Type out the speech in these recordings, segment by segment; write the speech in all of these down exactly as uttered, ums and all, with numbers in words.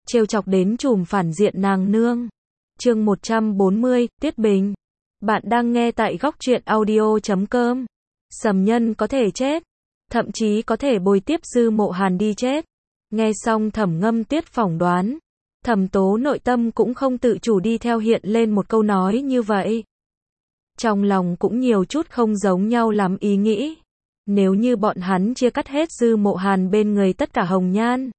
trêu chọc đến trùm phản diện nàng nương. Chương một trăm bốn mươi, Tiết Bình. Bạn đang nghe tại góc truyện audio chấm com. Sầm Nhân có thể chết, thậm chí có thể bồi tiếp Dư Mộ Hàn đi chết. Nghe xong Thẩm Ngâm Tuyết phỏng đoán, Thẩm Tố nội tâm cũng không tự chủ đi theo hiện lên một câu nói như vậy. Trong lòng cũng nhiều chút không giống nhau lắm ý nghĩ. Nếu như bọn hắn chia cắt hết Dư Mộ Hàn bên người tất cả hồng nhan,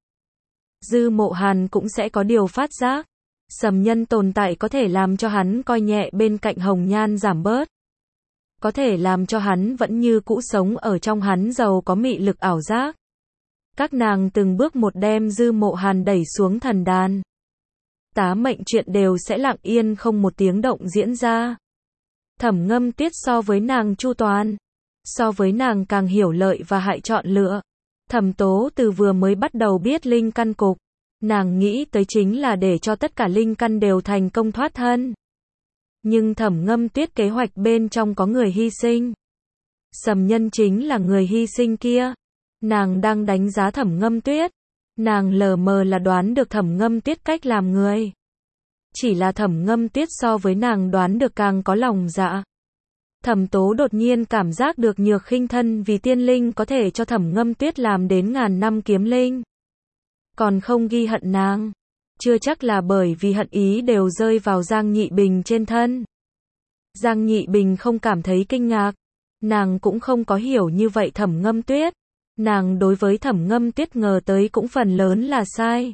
Dư Mộ Hàn cũng sẽ có điều phát giác. Sầm Nhân tồn tại có thể làm cho hắn coi nhẹ bên cạnh hồng nhan giảm bớt. Có thể làm cho hắn vẫn như cũ sống ở trong hắn giàu có mị lực ảo giác. Các nàng từng bước một đem Dư Mộ Hàn đẩy xuống thần đàn. Tá mệnh chuyện đều sẽ lặng yên không một tiếng động diễn ra. Thẩm Ngâm Tuyết so với nàng chu toàn, so với nàng càng hiểu lợi và hại chọn lựa. Thẩm Tố từ vừa mới bắt đầu biết linh căn cục, nàng nghĩ tới chính là để cho tất cả linh căn đều thành công thoát thân. Nhưng Thẩm Ngâm Tuyết kế hoạch bên trong có người hy sinh. Sầm Nhân chính là người hy sinh kia. Nàng đang đánh giá Thẩm Ngâm Tuyết. Nàng lờ mờ là đoán được Thẩm Ngâm Tuyết cách làm người. Chỉ là Thẩm Ngâm Tuyết so với nàng đoán được càng có lòng dạ. Thẩm Tố đột nhiên cảm giác được Nhược Khinh thân vì tiên linh có thể cho Thẩm Ngâm Tuyết làm đến ngàn năm kiếm linh. Còn không ghi hận nàng. Chưa chắc là bởi vì hận ý đều rơi vào Giang Nhị Bình trên thân. Giang Nhị Bình không cảm thấy kinh ngạc. Nàng cũng không có hiểu như vậy Thẩm Ngâm Tuyết. Nàng đối với Thẩm Ngâm Tuyết ngờ tới cũng phần lớn là sai.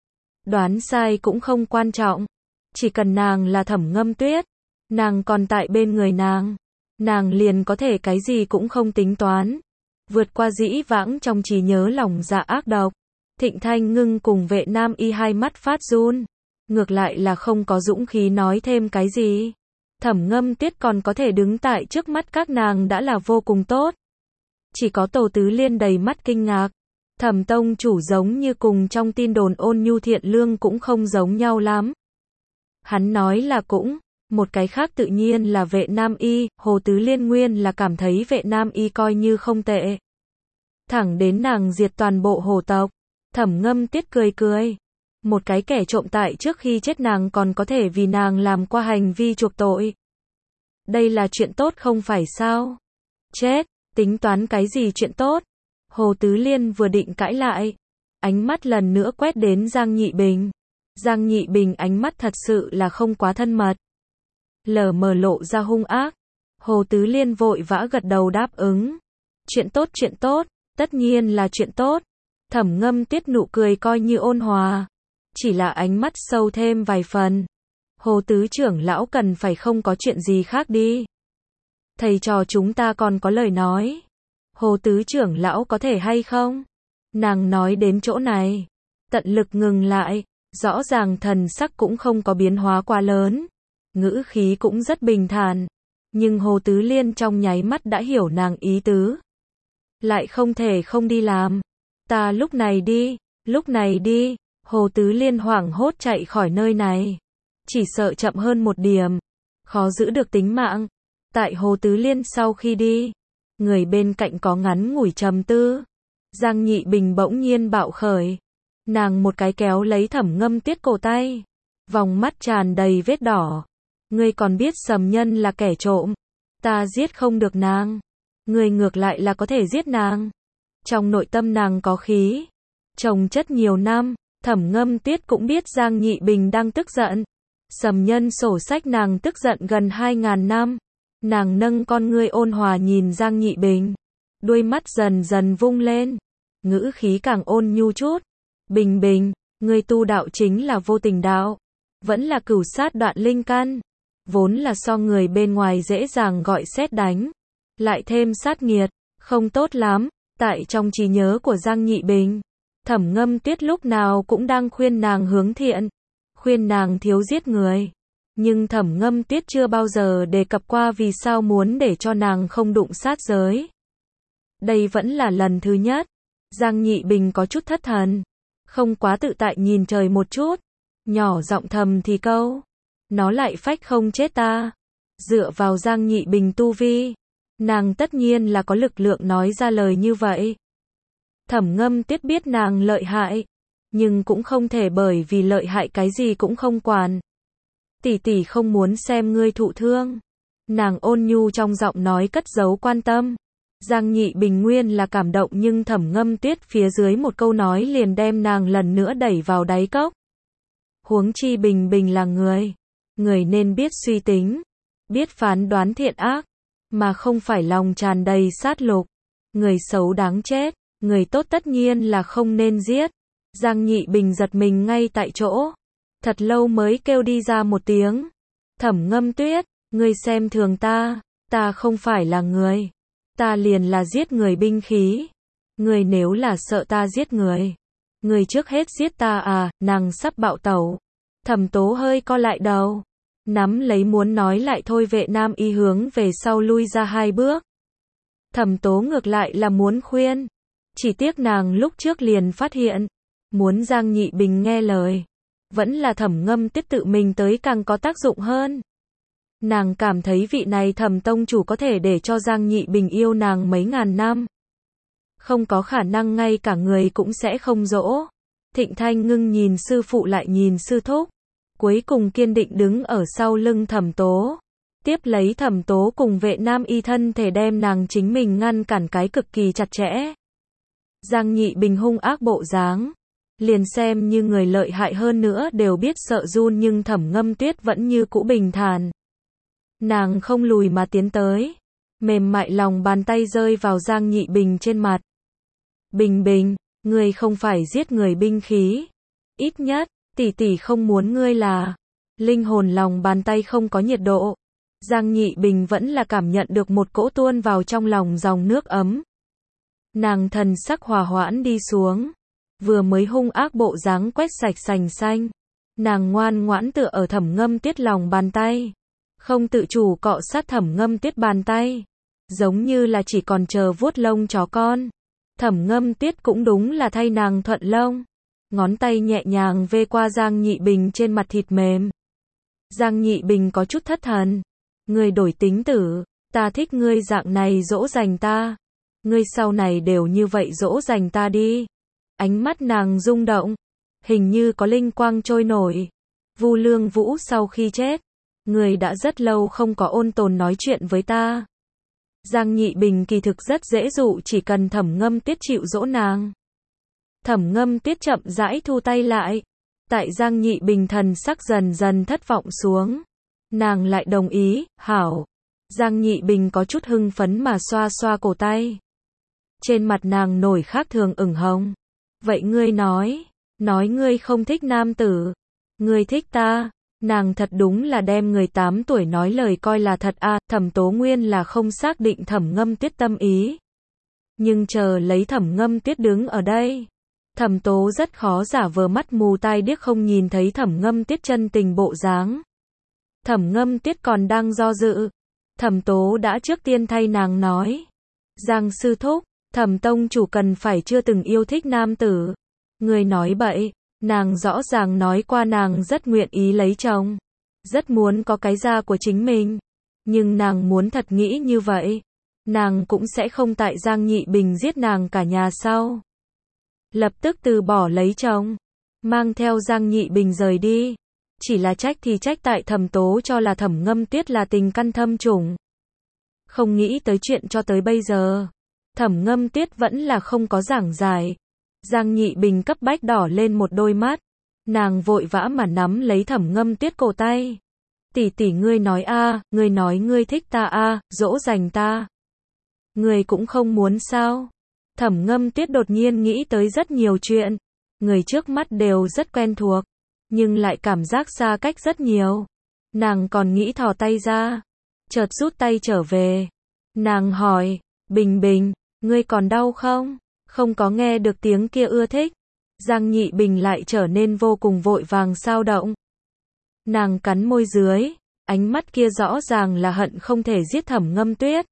Đoán sai cũng không quan trọng. Chỉ cần nàng là Thẩm Ngâm Tuyết, nàng còn tại bên người nàng, nàng liền có thể cái gì cũng không tính toán. Vượt qua dĩ vãng trong trí nhớ lòng dạ ác độc. Thịnh Thanh Ngưng cùng Vệ Nam Y hai mắt phát run. Ngược lại là không có dũng khí nói thêm cái gì. Thẩm Ngâm Tuyết còn có thể đứng tại trước mắt các nàng đã là vô cùng tốt. Chỉ có Tô Tứ Liên đầy mắt kinh ngạc. Thẩm tông chủ giống như cùng trong tin đồn ôn nhu thiện lương cũng không giống nhau lắm. Hắn nói là cũng, một cái khác tự nhiên là Vệ Nam Y, Hồ Tứ Liên nguyên là cảm thấy Vệ Nam Y coi như không tệ. Thẳng đến nàng diệt toàn bộ hồ tộc. Thẩm Ngâm Tuyết cười cười. Một cái kẻ trộm tại trước khi chết nàng còn có thể vì nàng làm qua hành vi chuộc tội. Đây là chuyện tốt không phải sao? Chết, tính toán cái gì chuyện tốt? Hồ Tứ Liên vừa định cãi lại. Ánh mắt lần nữa quét đến Giang Nhị Bình. Giang Nhị Bình ánh mắt thật sự là không quá thân mật. Lờ mờ lộ ra hung ác. Hồ Tứ Liên vội vã gật đầu đáp ứng. Chuyện tốt chuyện tốt, tất nhiên là chuyện tốt. Thẩm Ngâm Tuyết nụ cười coi như ôn hòa. Chỉ là ánh mắt sâu thêm vài phần. Hồ Tứ trưởng lão cần phải không có chuyện gì khác đi. Thầy trò chúng ta còn có lời nói. Hồ Tứ trưởng lão có thể hay không? Nàng nói đến chỗ này. Tận lực ngừng lại. Rõ ràng thần sắc cũng không có biến hóa quá lớn. Ngữ khí cũng rất bình thản. Nhưng Hồ Tứ Liên trong nháy mắt đã hiểu nàng ý tứ. Lại không thể không đi làm. Ta lúc này đi, lúc này đi. Hồ Tứ Liên hoảng hốt chạy khỏi nơi này. Chỉ sợ chậm hơn một điểm. Khó giữ được tính mạng. Tại Hồ Tứ Liên sau khi đi. Người bên cạnh có ngắn ngủi trầm tư. Giang Nhị Bình bỗng nhiên bạo khởi. Nàng một cái kéo lấy Thẩm Ngâm Tuyết cổ tay. Vòng mắt tràn đầy vết đỏ. Ngươi còn biết Sầm Nhân là kẻ trộm. Ta giết không được nàng. Ngươi ngược lại là có thể giết nàng. Trong nội tâm nàng có khí. Chồng chất nhiều năm. Thẩm Ngâm Tuyết cũng biết Giang Nhị Bình đang tức giận. Sầm Nhân sổ sách nàng tức giận gần hai ngàn năm. Nàng nâng con ngươi ôn hòa nhìn Giang Nhị Bình. Đuôi mắt dần dần vung lên. Ngữ khí càng ôn nhu chút. Bình Bình, ngươi tu đạo chính là vô tình đạo. Vẫn là cửu sát đoạn linh căn. Vốn là so người bên ngoài dễ dàng gọi sét đánh. Lại thêm sát nghiệt. Không tốt lắm. Tại trong trí nhớ của Giang Nhị Bình. Thẩm Ngâm Tuyết lúc nào cũng đang khuyên nàng hướng thiện. Khuyên nàng thiếu giết người. Nhưng Thẩm Ngâm Tuyết chưa bao giờ đề cập qua vì sao muốn để cho nàng không đụng sát giới. Đây vẫn là lần thứ nhất. Giang Nhị Bình có chút thất thần. Không quá tự tại nhìn trời một chút. Nhỏ giọng thầm thì câu. Nó lại phách không chết ta. Dựa vào Giang Nhị Bình tu vi. Nàng tất nhiên là có lực lượng nói ra lời như vậy. Thẩm Ngâm Tuyết biết nàng lợi hại. nhưng cũng không thể bởi vì lợi hại cái gì cũng không quản. Tỷ tỷ không muốn xem ngươi thụ thương. Nàng ôn nhu trong giọng nói cất giấu quan tâm. Giang Nhị Bình nguyên là cảm động nhưng Thẩm Ngâm Tuyết phía dưới một câu nói liền đem nàng lần nữa đẩy vào đáy cốc. Huống chi Bình Bình là người. Người nên biết suy tính, biết phán đoán thiện ác, mà không phải lòng tràn đầy sát lục. Người xấu đáng chết, người tốt tất nhiên là không nên giết. Giang Nhị Bình giật mình ngay tại chỗ. Thật lâu mới kêu đi ra một tiếng. Thẩm Ngâm Tuyết, ngươi xem thường ta, ta không phải là người. Ta liền là giết người binh khí. Ngươi nếu là sợ ta giết người, ngươi trước hết giết ta à, nàng sắp bạo tẩu. Thẩm Tố hơi co lại đầu, nắm lấy muốn nói lại thôi Vệ Nam Y hướng về sau lui ra hai bước. Thẩm Tố ngược lại là muốn khuyên, chỉ tiếc nàng lúc trước liền phát hiện, muốn Giang Nhị Bình nghe lời, vẫn là Thẩm Ngâm Tuyết tự mình tới càng có tác dụng hơn. Nàng cảm thấy vị này Thẩm tông chủ có thể để cho Giang Nhị Bình yêu nàng mấy ngàn năm. Không có khả năng ngay cả người cũng sẽ không dỗ. Thịnh Thanh ngưng nhìn sư phụ lại nhìn sư thúc, cuối cùng kiên định đứng ở sau lưng Thẩm Tố. Tiếp lấy Thẩm Tố cùng Vệ Nam Y thân thể đem nàng chính mình ngăn cản cái cực kỳ chặt chẽ. Giang Nhị Bình hung ác bộ dáng, liền xem như người lợi hại hơn nữa đều biết sợ run nhưng Thẩm Ngâm Tuyết vẫn như cũ bình thản. Nàng không lùi mà tiến tới, mềm mại lòng bàn tay rơi vào Giang Nhị Bình trên mặt. Bình Bình, ngươi không phải giết người binh khí. Ít nhất, tỷ tỷ không muốn ngươi là. Linh hồn lòng bàn tay không có nhiệt độ. Giang Nhị Bình vẫn là cảm nhận được một cỗ tuôn vào trong lòng dòng nước ấm. Nàng thần sắc hòa hoãn đi xuống. Vừa mới hung ác bộ dáng quét sạch sành xanh. Nàng ngoan ngoãn tựa ở Thẩm Ngâm Tuyết lòng bàn tay. Không tự chủ cọ sát Thẩm Ngâm Tuyết bàn tay. Giống như là chỉ còn chờ vuốt lông chó con. Thẩm Ngâm Tuyết cũng đúng là thay nàng thuận lông. Ngón tay nhẹ nhàng vê qua Giang Nhị Bình trên mặt thịt mềm. Giang Nhị Bình có chút thất thần. Ngươi đổi tính tử, ta thích ngươi dạng này dỗ dành ta. Ngươi sau này đều như vậy dỗ dành ta đi. Ánh mắt nàng rung động, hình như có linh quang trôi nổi. Vu Lương Vũ sau khi chết, ngươi đã rất lâu không có ôn tồn nói chuyện với ta. Giang Nhị Bình kỳ thực rất dễ dụ, chỉ cần Thẩm Ngâm Tuyết chịu dỗ nàng. Thẩm Ngâm Tuyết chậm rãi thu tay lại. Tại Giang Nhị Bình thần sắc dần dần thất vọng xuống, nàng lại đồng ý, hảo. Giang Nhị Bình có chút hưng phấn mà xoa xoa cổ tay. Trên mặt nàng nổi khác thường ửng hồng. Vậy ngươi nói, nói ngươi không thích nam tử, ngươi thích ta. Nàng thật đúng là đem người tám tuổi nói lời coi là thật a. À, Thẩm Tố nguyên là không xác định Thẩm Ngâm Tuyết tâm ý. Nhưng chờ lấy Thẩm Ngâm Tuyết đứng ở đây, Thẩm Tố rất khó giả vờ mắt mù tai điếc không nhìn thấy Thẩm Ngâm Tuyết chân tình bộ dáng. Thẩm Ngâm Tuyết còn đang do dự. Thẩm Tố đã trước tiên thay nàng nói. Giang sư thúc, Thẩm tông chủ cần phải chưa từng yêu thích nam tử. Người nói bậy. Nàng rõ ràng nói qua nàng rất nguyện ý lấy chồng, rất muốn có cái gia của chính mình. Nhưng nàng muốn thật nghĩ như vậy, nàng cũng sẽ không tại Giang Nhị Bình giết nàng cả nhà sau. Lập tức từ bỏ lấy chồng, mang theo Giang Nhị Bình rời đi. Chỉ là trách thì trách tại Thẩm Tố cho là Thẩm Ngâm Tuyết là tình căn thâm trùng. Không nghĩ tới chuyện cho tới bây giờ, Thẩm Ngâm Tuyết vẫn là không có giảng giải. Giang Nhị Bình cấp bách đỏ lên một đôi mắt. Nàng vội vã mà nắm lấy Thẩm Ngâm Tuyết cổ tay. Tỷ tỷ ngươi nói a, à, ngươi nói ngươi thích ta a, à, dỗ dành ta. Ngươi cũng không muốn sao? Thẩm Ngâm Tuyết đột nhiên nghĩ tới rất nhiều chuyện. Người trước mắt đều rất quen thuộc, nhưng lại cảm giác xa cách rất nhiều. Nàng còn nghĩ thò tay ra, chợt rút tay trở về. Nàng hỏi, Bình Bình, ngươi còn đau không? Không có nghe được tiếng kia ưa thích. Giang Nhị Bình lại trở nên vô cùng vội vàng xao động. Nàng cắn môi dưới, ánh mắt kia rõ ràng là hận không thể giết Thẩm Ngâm Tuyết.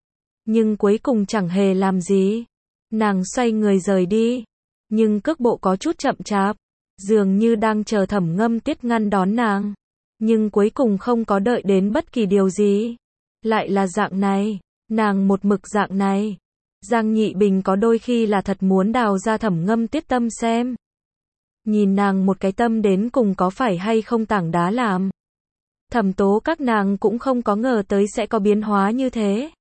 Nhưng cuối cùng chẳng hề làm gì. Nàng xoay người rời đi, nhưng cước bộ có chút chậm chạp, dường như đang chờ Thẩm Ngâm Tuyết ngăn đón nàng. Nhưng cuối cùng không có đợi đến bất kỳ điều gì. Lại là dạng này, nàng một mực dạng này. Giang Nhị Bình có đôi khi là thật muốn đào ra Thẩm Ngâm Tuyết tâm xem. Nhìn nàng một cái tâm đến cùng có phải hay không tảng đá làm. Thẩm tố các nàng cũng không có ngờ tới sẽ có biến hóa như thế.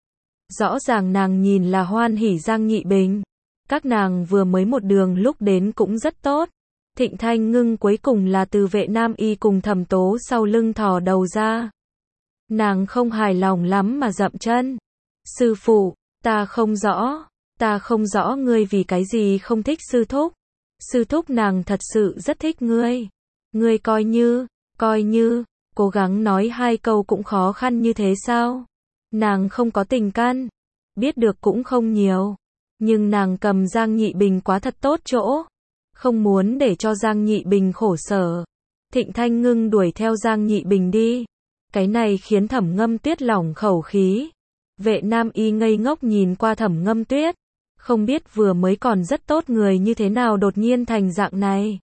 Rõ ràng nàng nhìn là hoan hỉ Giang Nhị Bình. Các nàng vừa mới một đường lúc đến cũng rất tốt. Thịnh Thanh Ngưng cuối cùng là từ Vệ Nam Y cùng Thẩm tố sau lưng thò đầu ra. Nàng không hài lòng lắm mà dậm chân. Sư phụ, ta không rõ, ta không rõ ngươi vì cái gì không thích sư thúc. Sư thúc nàng thật sự rất thích ngươi. Ngươi coi như, coi như, cố gắng nói hai câu cũng khó khăn như thế sao? Nàng không có tình căn, biết được cũng không nhiều. Nhưng nàng cầm Giang Nhị Bình quá thật tốt chỗ. Không muốn để cho Giang Nhị Bình khổ sở. Thịnh Thanh Ngưng đuổi theo Giang Nhị Bình đi. Cái này khiến Thẩm Ngâm Tuyết lỏng khẩu khí. Vệ Nam Y ngây ngốc nhìn qua Thẩm Ngâm Tuyết. Không biết vừa mới còn rất tốt người như thế nào đột nhiên thành dạng này.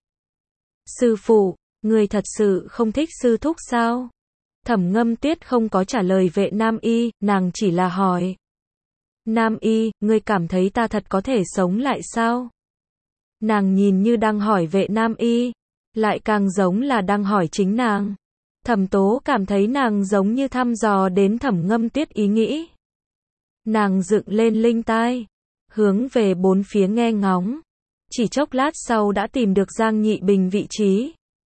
Sư phụ, người thật sự không thích sư thúc sao? Thẩm Ngâm Tuyết không có trả lời Vệ Nam Y, nàng chỉ là hỏi. Nam Y, ngươi cảm thấy ta thật có thể sống lại sao? Nàng nhìn như đang hỏi Vệ Nam Y, lại càng giống là đang hỏi chính nàng. Thẩm tố cảm thấy nàng giống như thăm dò đến Thẩm Ngâm Tuyết ý nghĩ. Nàng dựng lên linh tai, hướng về bốn phía nghe ngóng. Chỉ chốc lát sau đã tìm được Giang Nhị Bình vị trí.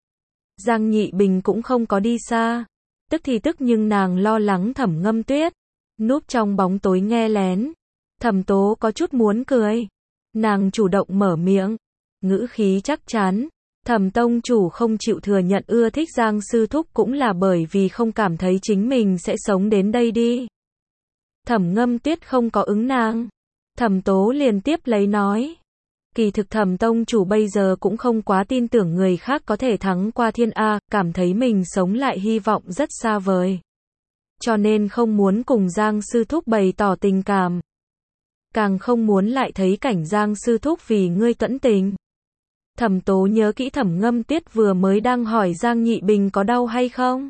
Giang Nhị Bình cũng không có đi xa. Tức thì tức nhưng nàng lo lắng Thẩm Ngâm Tuyết. Núp trong bóng tối nghe lén. Thẩm tố có chút muốn cười. Nàng chủ động mở miệng. Ngữ khí chắc chắn. Thẩm tông chủ không chịu thừa nhận ưa thích Giang sư thúc cũng là bởi vì không cảm thấy chính mình sẽ sống đến đây đi. Thẩm Ngâm Tuyết không có ứng nàng. Thẩm tố liền tiếp lấy nói. Kỳ thực Thẩm tông chủ bây giờ cũng không quá tin tưởng người khác có thể thắng qua thiên A, cảm thấy mình sống lại hy vọng rất xa vời. Cho nên không muốn cùng Giang sư thúc bày tỏ tình cảm. Càng không muốn lại thấy cảnh Giang sư thúc vì ngươi tẫn tình. Thẩm tố nhớ kỹ Thẩm Ngâm Tuyết vừa mới đang hỏi Giang Nhị Bình có đau hay không.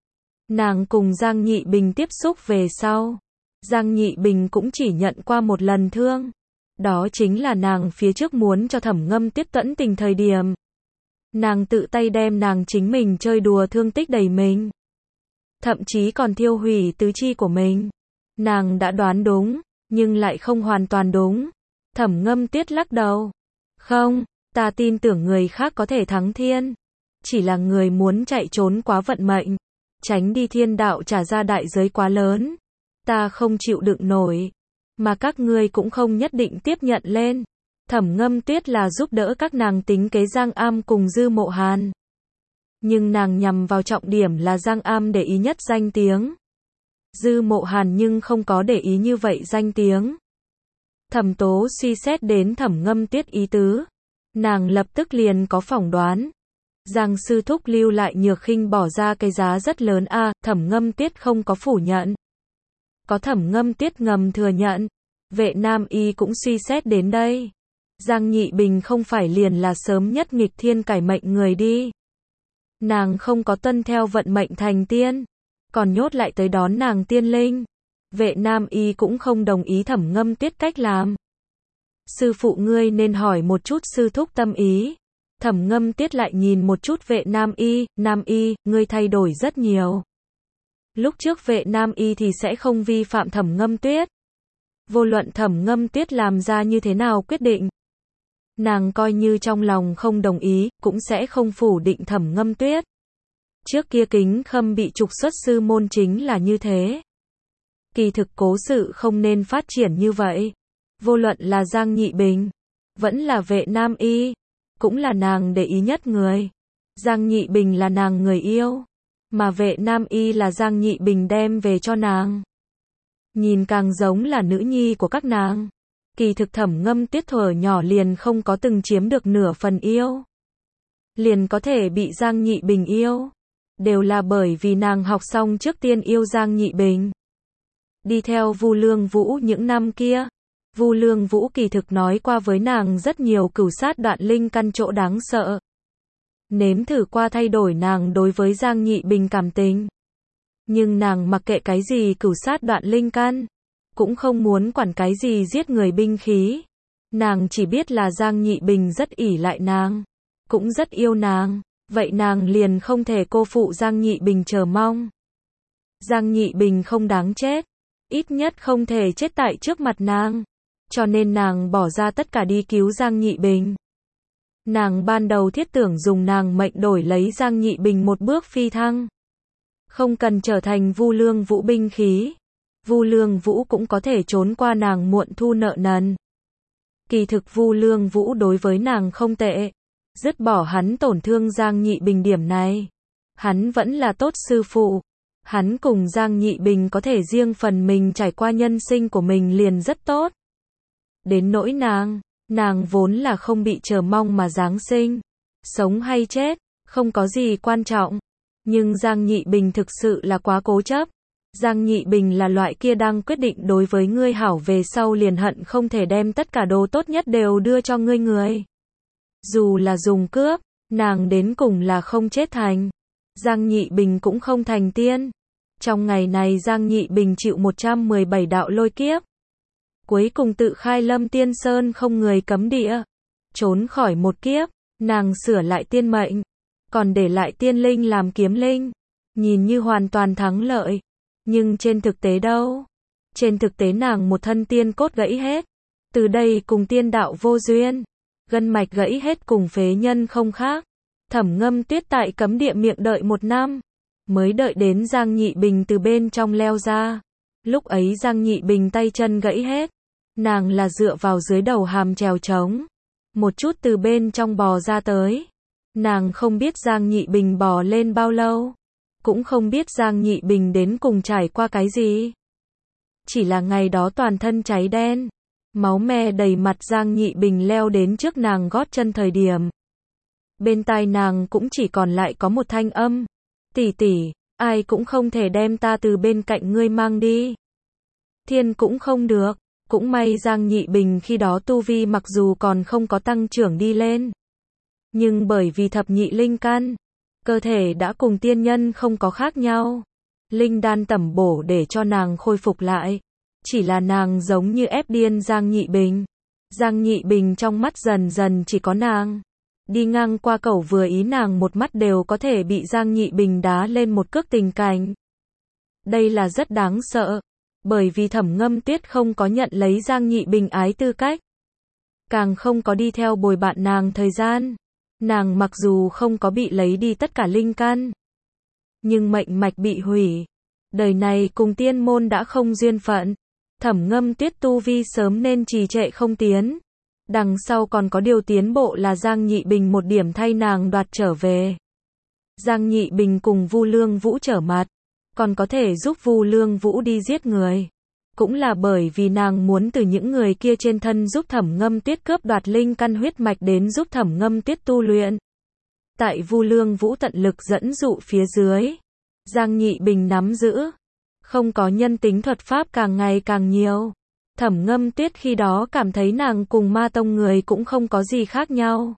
Nàng cùng Giang Nhị Bình tiếp xúc về sau. Giang Nhị Bình cũng chỉ nhận qua một lần thương. Đó chính là nàng phía trước muốn cho Thẩm Ngâm Tuyết tẫn tình thời điểm. Nàng tự tay đem nàng chính mình chơi đùa thương tích đầy mình. Thậm chí còn thiêu hủy tứ chi của mình. Nàng đã đoán đúng, nhưng lại không hoàn toàn đúng. Thẩm Ngâm Tuyết lắc đầu. Không, ta tin tưởng người khác có thể thắng thiên. Chỉ là người muốn chạy trốn quá vận mệnh. Tránh đi thiên đạo trả ra đại giới quá lớn. Ta không chịu đựng nổi. Mà các ngươi cũng không nhất định tiếp nhận lên. Thẩm Ngâm Tuyết là giúp đỡ các nàng tính kế Giang Am cùng Dư Mộ Hàn. Nhưng nàng nhằm vào trọng điểm là Giang Am để ý nhất danh tiếng. Dư Mộ Hàn nhưng không có để ý như vậy danh tiếng. Thẩm tố suy xét đến Thẩm Ngâm Tuyết ý tứ. Nàng lập tức liền có phỏng đoán. Giang sư thúc lưu lại Nhược Khinh bỏ ra cái giá rất lớn a, à, Thẩm Ngâm Tuyết không có phủ nhận. Có Thẩm Ngâm Tuyết ngầm thừa nhận. Vệ Nam Y cũng suy xét đến đây. Giang Nhị Bình không phải liền là sớm nhất nghịch thiên cải mệnh người đi. Nàng không có tuân theo vận mệnh thành tiên. Còn nhốt lại tới đón nàng tiên linh. Vệ Nam Y cũng không đồng ý Thẩm Ngâm Tuyết cách làm. Sư phụ ngươi nên hỏi một chút sư thúc tâm ý. Thẩm Ngâm Tuyết lại nhìn một chút Vệ Nam Y. Nam Y, ngươi thay đổi rất nhiều. Lúc trước Vệ Nam Y thì sẽ không vi phạm Thẩm Ngâm Tuyết. Vô luận Thẩm Ngâm Tuyết làm ra như thế nào quyết định. Nàng coi như trong lòng không đồng ý, cũng sẽ không phủ định Thẩm Ngâm Tuyết. Trước kia Kính Khâm bị trục xuất sư môn chính là như thế. Kỳ thực cố sự không nên phát triển như vậy. Vô luận là Giang Nhị Bình, vẫn là Vệ Nam Y, cũng là nàng để ý nhất người. Giang Nhị Bình là nàng người yêu, mà Vệ Nam Y là Giang Nhị Bình đem về cho nàng. Nhìn càng giống là nữ nhi của các nàng. Kỳ thực Thẩm Ngâm Tuyết thuở nhỏ liền không có từng chiếm được nửa phần yêu. Liền có thể bị Giang Nhị Bình yêu. Đều là bởi vì nàng học xong trước tiên yêu Giang Nhị Bình. Đi theo Vu Lương Vũ những năm kia. Vu Lương Vũ kỳ thực nói qua với nàng rất nhiều cửu sát đoạn linh căn chỗ đáng sợ. Nếm thử qua thay đổi nàng đối với Giang Nhị Bình cảm tình. Nhưng nàng mặc kệ cái gì cửu sát đoạn linh căn. Cũng không muốn quản cái gì giết người binh khí. Nàng chỉ biết là Giang Nhị Bình rất ỷ lại nàng. cũng rất yêu nàng, vậy nàng liền không thể cô phụ Giang Nhị Bình chờ mong. Giang Nhị Bình không đáng chết, ít nhất không thể chết tại trước mặt nàng, cho nên nàng bỏ ra tất cả đi cứu Giang Nhị Bình. Nàng ban đầu thiết tưởng dùng nàng mệnh đổi lấy Giang Nhị Bình một bước phi thăng. Không cần trở thành Vu Lương Vũ binh khí. Vu Lương Vũ cũng có thể trốn qua nàng muộn thu nợ nần. Kỳ thực Vu Lương Vũ đối với nàng không tệ. Dứt bỏ hắn tổn thương Giang Nhị Bình điểm này. Hắn vẫn là tốt sư phụ. Hắn cùng Giang Nhị Bình có thể riêng phần mình trải qua nhân sinh của mình liền rất tốt. Đến nỗi nàng, nàng vốn là không bị chờ mong mà giáng sinh. Sống hay chết, không có gì quan trọng. Nhưng Giang Nhị Bình thực sự là quá cố chấp. Giang Nhị Bình là loại kia đang quyết định đối với ngươi hảo về sau liền hận không thể đem tất cả đồ tốt nhất đều đưa cho ngươi người. Dù là dùng cướp, nàng đến cùng là không chết thành. Giang Nhị Bình cũng không thành tiên. Trong ngày này Giang Nhị Bình chịu một trăm mười bảy đạo lôi kiếp. Cuối cùng tự khai Lâm Tiên Sơn không người cấm địa. Trốn khỏi một kiếp, nàng sửa lại tiên mệnh. Còn để lại tiên linh làm kiếm linh. Nhìn như hoàn toàn thắng lợi. Nhưng trên thực tế đâu? Trên thực tế nàng một thân tiên cốt gãy hết. Từ đây cùng tiên đạo vô duyên. Gân mạch gãy hết cùng phế nhân không khác. Thẩm Ngâm Tuyết tại cấm địa miệng đợi một năm. Mới đợi đến Giang Nhị Bình từ bên trong leo ra. Lúc ấy Giang Nhị Bình tay chân gãy hết. Nàng là dựa vào dưới đầu hàm trèo trống. Một chút từ bên trong bò ra tới. Nàng không biết Giang Nhị Bình bò lên bao lâu. Cũng không biết Giang Nhị Bình đến cùng trải qua cái gì. Chỉ là ngày đó toàn thân cháy đen. Máu me đầy mặt Giang Nhị Bình leo đến trước nàng gót chân thời điểm. Bên tai nàng cũng chỉ còn lại có một thanh âm. Tỷ tỷ, ai cũng không thể đem ta từ bên cạnh ngươi mang đi. Thiên cũng không được. Cũng may Giang Nhị Bình khi đó tu vi mặc dù còn không có tăng trưởng đi lên. Nhưng bởi vì thập nhị linh căn, cơ thể đã cùng tiên nhân không có khác nhau. Linh đan tẩm bổ để cho nàng khôi phục lại. Chỉ là nàng giống như ép điên Giang Nhị Bình. Giang Nhị Bình trong mắt dần dần chỉ có nàng. Đi ngang qua cẩu vừa ý nàng một mắt đều có thể bị Giang Nhị Bình đá lên một cước tình cảnh. Đây là rất đáng sợ. Bởi vì Thẩm Ngâm Tuyết không có nhận lấy Giang Nhị Bình ái tư cách. Càng không có đi theo bồi bạn nàng thời gian. Nàng mặc dù không có bị lấy đi tất cả linh căn. Nhưng mệnh mạch bị hủy. Đời này cùng tiên môn đã không duyên phận. Thẩm Ngâm Tuyết tu vi sớm nên trì trệ không tiến. Đằng sau còn có điều tiến bộ là Giang Nhị Bình một điểm thay nàng đoạt trở về. Giang Nhị Bình cùng Vu Lương Vũ trở mặt. Còn có thể giúp Vu Lương Vũ đi giết người. Cũng là bởi vì nàng muốn từ những người kia trên thân giúp Thẩm Ngâm Tuyết cướp đoạt linh căn huyết mạch đến giúp Thẩm Ngâm Tuyết tu luyện. Tại Vu Lương Vũ tận lực dẫn dụ phía dưới. Giang Nhị Bình nắm giữ. Không có nhân tính thuật pháp càng ngày càng nhiều. Thẩm Ngâm Tuyết khi đó cảm thấy nàng cùng ma tông người cũng không có gì khác nhau.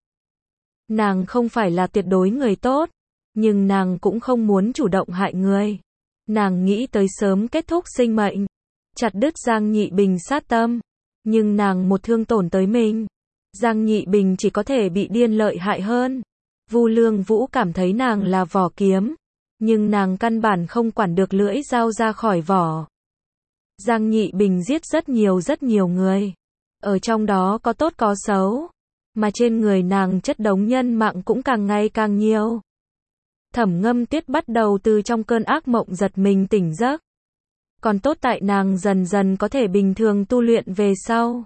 Nàng không phải là tuyệt đối người tốt. Nhưng nàng cũng không muốn chủ động hại người. Nàng nghĩ tới sớm kết thúc sinh mệnh. Chặt đứt Giang Nhị Bình sát tâm. Nhưng nàng một thương tổn tới mình. Giang Nhị Bình chỉ có thể bị điên lợi hại hơn. Vu Lương Vũ cảm thấy nàng là vỏ kiếm. Nhưng nàng căn bản không quản được lưỡi dao ra khỏi vỏ. Giang Nhị Bình giết rất nhiều rất nhiều người. Ở trong đó có tốt có xấu. Mà trên người nàng chất đống nhân mạng cũng càng ngày càng nhiều. Thẩm Ngâm Tuyết bắt đầu từ trong cơn ác mộng giật mình tỉnh giấc. Còn tốt tại nàng dần dần có thể bình thường tu luyện về sau.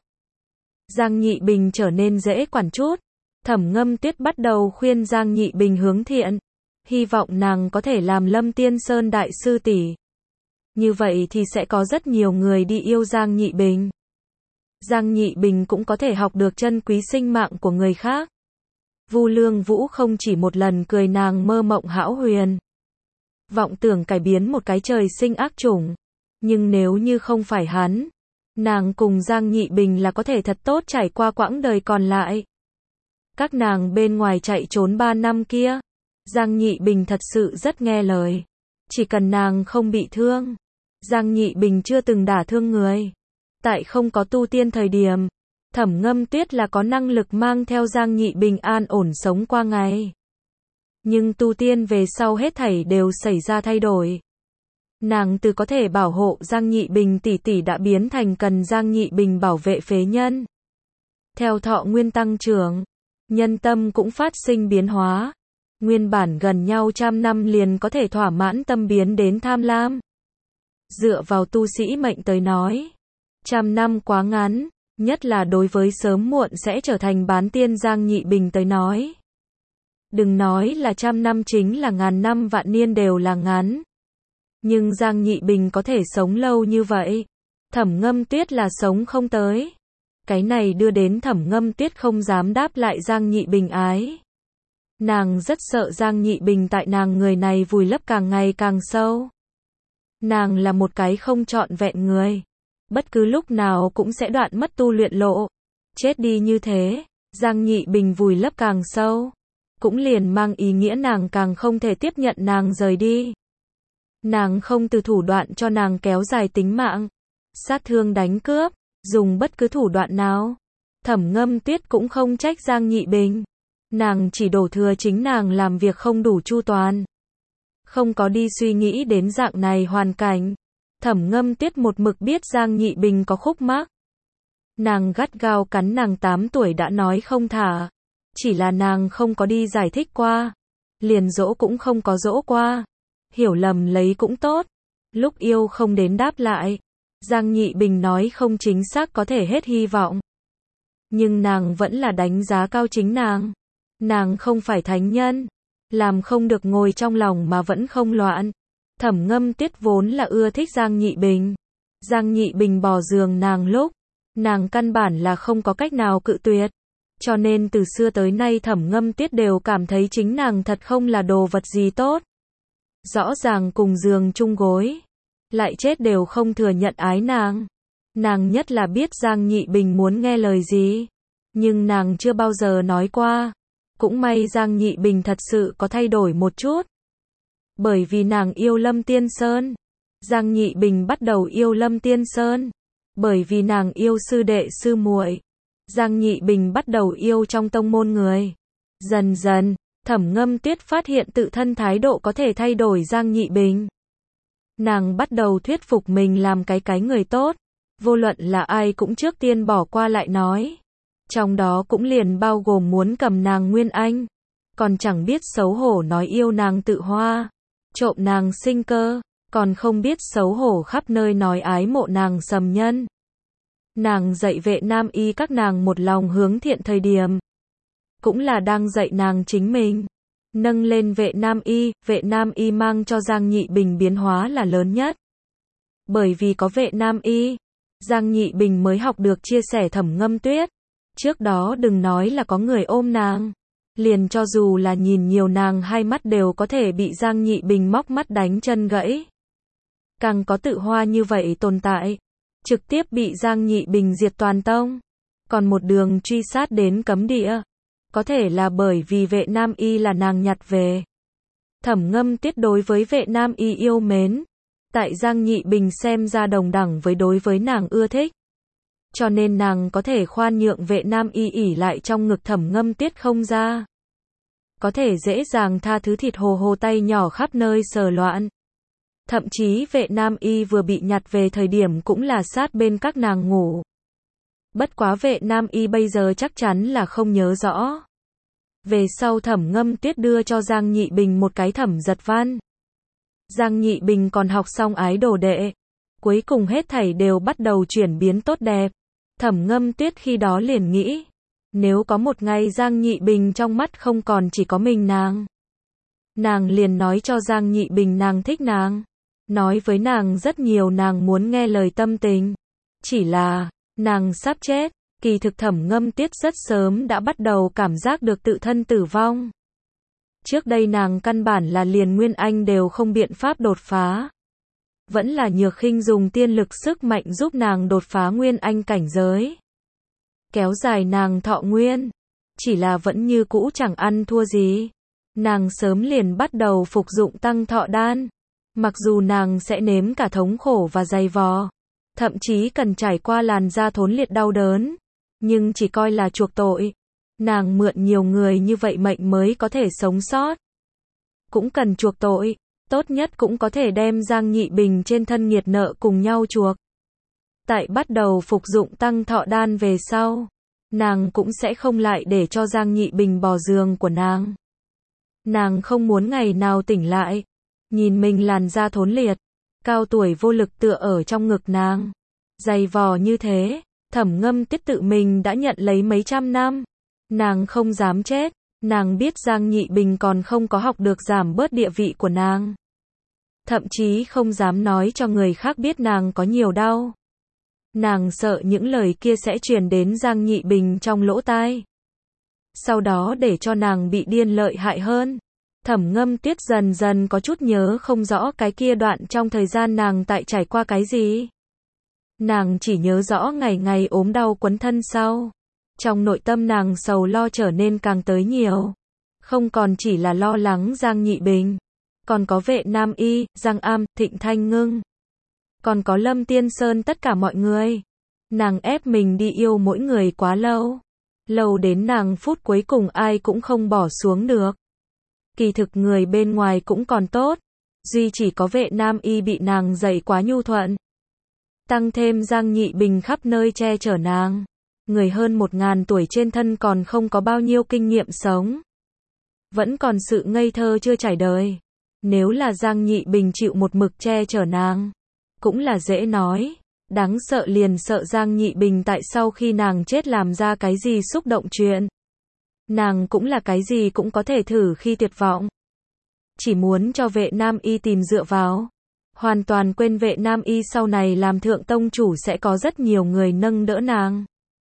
Giang Nhị Bình trở nên dễ quản chút. Thẩm Ngâm Tuyết bắt đầu khuyên Giang Nhị Bình hướng thiện. Hy vọng nàng có thể làm Lâm Tiên Sơn đại sư tỷ. Như vậy thì sẽ có rất nhiều người đi yêu Giang Nhị Bình. Giang Nhị Bình cũng có thể học được trân quý sinh mạng của người khác. Vu Lương Vũ không chỉ một lần cười nàng mơ mộng hão huyền. Vọng tưởng cải biến một cái trời sinh ác chủng. Nhưng nếu như không phải hắn, nàng cùng Giang Nhị Bình là có thể thật tốt trải qua quãng đời còn lại. Các nàng bên ngoài chạy trốn ba năm kia, Giang Nhị Bình thật sự rất nghe lời. Chỉ cần nàng không bị thương. Giang Nhị Bình chưa từng đả thương người. Tại không có tu tiên thời điểm, Thẩm Ngâm Tuyết là có năng lực mang theo Giang Nhị Bình an ổn sống qua ngày. Nhưng tu tiên về sau hết thảy đều xảy ra thay đổi. Nàng từ có thể bảo hộ Giang Nhị Bình tỷ tỷ đã biến thành cần Giang Nhị Bình bảo vệ phế nhân. Theo thọ nguyên tăng trưởng, nhân tâm cũng phát sinh biến hóa. Nguyên bản gần nhau trăm năm liền có thể thỏa mãn tâm biến đến tham lam. Dựa vào tu sĩ mệnh tới nói, trăm năm quá ngắn, nhất là đối với sớm muộn sẽ trở thành bán tiên Giang Nhị Bình tới nói. Đừng nói là trăm năm, chính là ngàn năm vạn niên đều là ngắn. Nhưng Giang Nhị Bình có thể sống lâu như vậy, Thẩm Ngâm Tuyết là sống không tới. Cái này đưa đến Thẩm Ngâm Tuyết không dám đáp lại Giang Nhị Bình ái. Nàng rất sợ Giang Nhị Bình tại nàng người này vùi lấp càng ngày càng sâu. Nàng là một cái không trọn vẹn người. Bất cứ lúc nào cũng sẽ đoạn mất tu luyện lộ. Chết đi như thế, Giang Nhị Bình vùi lấp càng sâu. Cũng liền mang ý nghĩa nàng càng không thể tiếp nhận nàng rời đi. Nàng không từ thủ đoạn cho nàng kéo dài tính mạng. Sát thương đánh cướp, dùng bất cứ thủ đoạn nào. Thẩm Ngâm Tuyết cũng không trách Giang Nhị Bình. Nàng chỉ đổ thừa chính nàng làm việc không đủ chu toàn. Không có đi suy nghĩ đến dạng này hoàn cảnh. Thẩm Ngâm Tuyết một mực biết Giang Nhị Bình có khúc mắc. Nàng gắt gao cắn nàng tám tuổi đã nói không thả. Chỉ là nàng không có đi giải thích qua. Liền dỗ cũng không có dỗ qua. Hiểu lầm lấy cũng tốt. Lúc yêu không đến đáp lại. Giang Nhị Bình nói không chính xác có thể hết hy vọng. Nhưng nàng vẫn là đánh giá cao chính nàng. Nàng không phải thánh nhân. Làm không được ngồi trong lòng mà vẫn không loạn. Thẩm Ngâm Tuyết vốn là ưa thích Giang Nhị Bình. Giang Nhị Bình bỏ giường nàng lúc, nàng căn bản là không có cách nào cự tuyệt. Cho nên từ xưa tới nay Thẩm Ngâm Tuyết đều cảm thấy chính nàng thật không là đồ vật gì tốt. Rõ ràng cùng giường chung gối, lại chết đều không thừa nhận ái nàng. Nàng nhất là biết Giang Nhị Bình muốn nghe lời gì, nhưng nàng chưa bao giờ nói qua. Cũng may Giang Nhị Bình thật sự có thay đổi một chút. Bởi vì nàng yêu Lâm Tiên Sơn, Giang Nhị Bình bắt đầu yêu Lâm Tiên Sơn. Bởi vì nàng yêu sư đệ sư muội, Giang Nhị Bình bắt đầu yêu trong tông môn người. Dần dần, Thẩm Ngâm Tuyết phát hiện tự thân thái độ có thể thay đổi Giang Nhị Bình. Nàng bắt đầu thuyết phục mình làm cái cái người tốt. Vô luận là ai cũng trước tiên bỏ qua lại nói. Trong đó cũng liền bao gồm muốn cầm nàng Nguyên Anh. Còn chẳng biết xấu hổ nói yêu nàng Tự Hoa. Trộm nàng Sinh Cơ. Còn không biết xấu hổ khắp nơi nói ái mộ nàng Sầm Nhân. Nàng dạy Vệ Nam Y các nàng một lòng hướng thiện thời điểm. Cũng là đang dạy nàng chính mình. Nâng lên Vệ Nam Y, Vệ Nam Y mang cho Giang Nhị Bình biến hóa là lớn nhất. Bởi vì có Vệ Nam Y, Giang Nhị Bình mới học được chia sẻ Thẩm Ngâm Tuyết. Trước đó đừng nói là có người ôm nàng. Liền cho dù là nhìn nhiều nàng hai mắt đều có thể bị Giang Nhị Bình móc mắt đánh chân gãy. Càng có Tự Hoa như vậy tồn tại. Trực tiếp bị Giang Nhị Bình diệt toàn tông. Còn một đường truy sát đến cấm địa. Có thể là bởi vì Vệ Nam Y là nàng nhặt về. Thẩm Ngâm Tuyết đối với Vệ Nam Y yêu mến. Tại Giang Nhị Bình xem ra đồng đẳng với đối với nàng ưa thích. Cho nên nàng có thể khoan nhượng Vệ Nam Y ỉ lại trong ngực Thẩm Ngâm Tuyết không ra. Có thể dễ dàng tha thứ thịt hồ hồ tay nhỏ khắp nơi sờ loạn. Thậm chí Vệ Nam Y vừa bị nhặt về thời điểm cũng là sát bên các nàng ngủ. Bất quá Vệ Nam Y bây giờ chắc chắn là không nhớ rõ. Về sau Thẩm Ngâm Tuyết đưa cho Giang Nhị Bình một cái thẩm giật văn. Giang Nhị Bình còn học xong ái đồ đệ. Cuối cùng hết thảy đều bắt đầu chuyển biến tốt đẹp. Thẩm Ngâm Tuyết khi đó liền nghĩ. Nếu có một ngày Giang Nhị Bình trong mắt không còn chỉ có mình nàng. Nàng liền nói cho Giang Nhị Bình nàng thích nàng. Nói với nàng rất nhiều nàng muốn nghe lời tâm tình. Chỉ là, nàng sắp chết. Kỳ thực Thẩm Ngâm Tuyết rất sớm đã bắt đầu cảm giác được tự thân tử vong. Trước đây nàng căn bản là liền Nguyên Anh đều không biện pháp đột phá. Vẫn là Nhược Khinh dùng tiên lực sức mạnh giúp nàng đột phá Nguyên Anh cảnh giới. Kéo dài nàng thọ nguyên. Chỉ là vẫn như cũ chẳng ăn thua gì. Nàng sớm liền bắt đầu phục dụng tăng thọ đan. Mặc dù nàng sẽ nếm cả thống khổ và dày vò. Thậm chí cần trải qua làn da thốn liệt đau đớn. nhưng chỉ coi là chuộc tội. Nàng mượn nhiều người như vậy mệnh mới có thể sống sót. Cũng cần chuộc tội, tốt nhất cũng có thể đem Giang Nhị Bình trên thân nghiệt nợ cùng nhau chuộc. Tại bắt đầu phục dụng tăng thọ đan về sau, nàng cũng sẽ không lại để cho Giang Nhị Bình bò giường của nàng. Nàng không muốn ngày nào tỉnh lại, nhìn mình làn da thốn liệt, cao tuổi vô lực tựa ở trong ngực nàng. Dày vò như thế, Thẩm Ngâm Tuyết tự mình đã nhận lấy mấy trăm năm. Nàng không dám chết, nàng biết Giang Nhị Bình còn không có học được giảm bớt địa vị của nàng. Thậm chí không dám nói cho người khác biết nàng có nhiều đau. Nàng sợ những lời kia sẽ truyền đến Giang Nhị Bình trong lỗ tai. Sau đó để cho nàng bị điên lợi hại hơn. Thẩm Ngâm Tuyết dần dần có chút nhớ không rõ cái kia đoạn trong thời gian nàng tại trải qua cái gì. Nàng chỉ nhớ rõ ngày ngày ốm đau quấn thân sau. Trong nội tâm nàng sầu lo trở nên càng tới nhiều. Không còn chỉ là lo lắng Giang Nhị Bình. Còn có Vệ Nam Y, Giang Am, Thịnh Thanh Ngưng. Còn có Lâm Tiên Sơn, tất cả mọi người. Nàng ép mình đi yêu mỗi người quá lâu. Lâu đến nàng phút cuối cùng ai cũng không bỏ xuống được. Kỳ thực người bên ngoài cũng còn tốt. Duy chỉ có Vệ Nam Y bị nàng dạy quá nhu thuận. Tăng thêm Giang Nhị Bình khắp nơi che chở nàng. Người hơn một ngàn tuổi trên thân còn không có bao nhiêu kinh nghiệm sống. Vẫn còn sự ngây thơ chưa trải đời. Nếu là Giang Nhị Bình chịu một mực che chở nàng, cũng là dễ nói. Đáng sợ liền sợ Giang Nhị Bình tại sau khi nàng chết làm ra cái gì xúc động chuyện. Nàng cũng là cái gì cũng có thể thử khi tuyệt vọng. Chỉ muốn cho Vệ Nam Y tìm dựa vào. Hoàn toàn quên Vệ Nam Y sau này làm thượng tông chủ sẽ có rất nhiều người nâng đỡ nàng.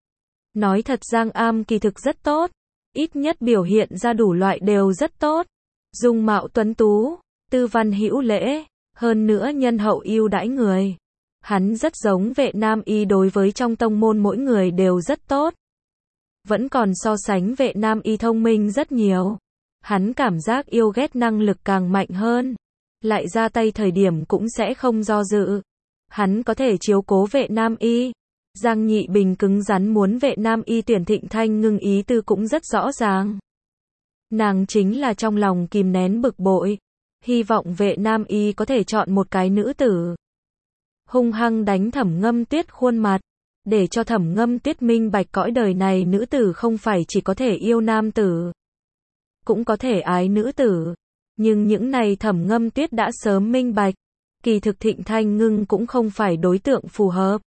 Nói thật Giang Am kỳ thực rất tốt. Ít nhất biểu hiện ra đủ loại đều rất tốt. Dung mạo tuấn tú, tư văn hữu lễ, hơn nữa nhân hậu yêu đãi người. Hắn rất giống Vệ Nam Y đối với trong tông môn mỗi người đều rất tốt. Vẫn còn so sánh Vệ Nam Y thông minh rất nhiều. Hắn cảm giác yêu ghét năng lực càng mạnh hơn. Lại ra tay thời điểm cũng sẽ không do dự. Hắn có thể chiếu cố Vệ Nam Y. Giang Nhị Bình cứng rắn muốn Vệ Nam Y tuyển Thịnh Thanh Ngưng ý tư cũng rất rõ ràng. Nàng chính là trong lòng kìm nén bực bội. Hy vọng Vệ Nam Y có thể chọn một cái nữ tử. Hung hăng đánh Thẩm Ngâm Tuyết khuôn mặt. Để cho Thẩm Ngâm Tuyết minh bạch cõi đời này nữ tử không phải chỉ có thể yêu nam tử. Cũng có thể ái nữ tử. Nhưng những này Thẩm Ngâm Tuyết đã sớm minh bạch. Kỳ thực Thịnh Thanh Ngưng cũng không phải đối tượng phù hợp.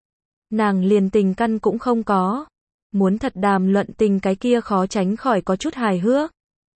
Nàng liền tình căn cũng không có. Muốn thật đàm luận tình cái kia khó tránh khỏi có chút hài hước.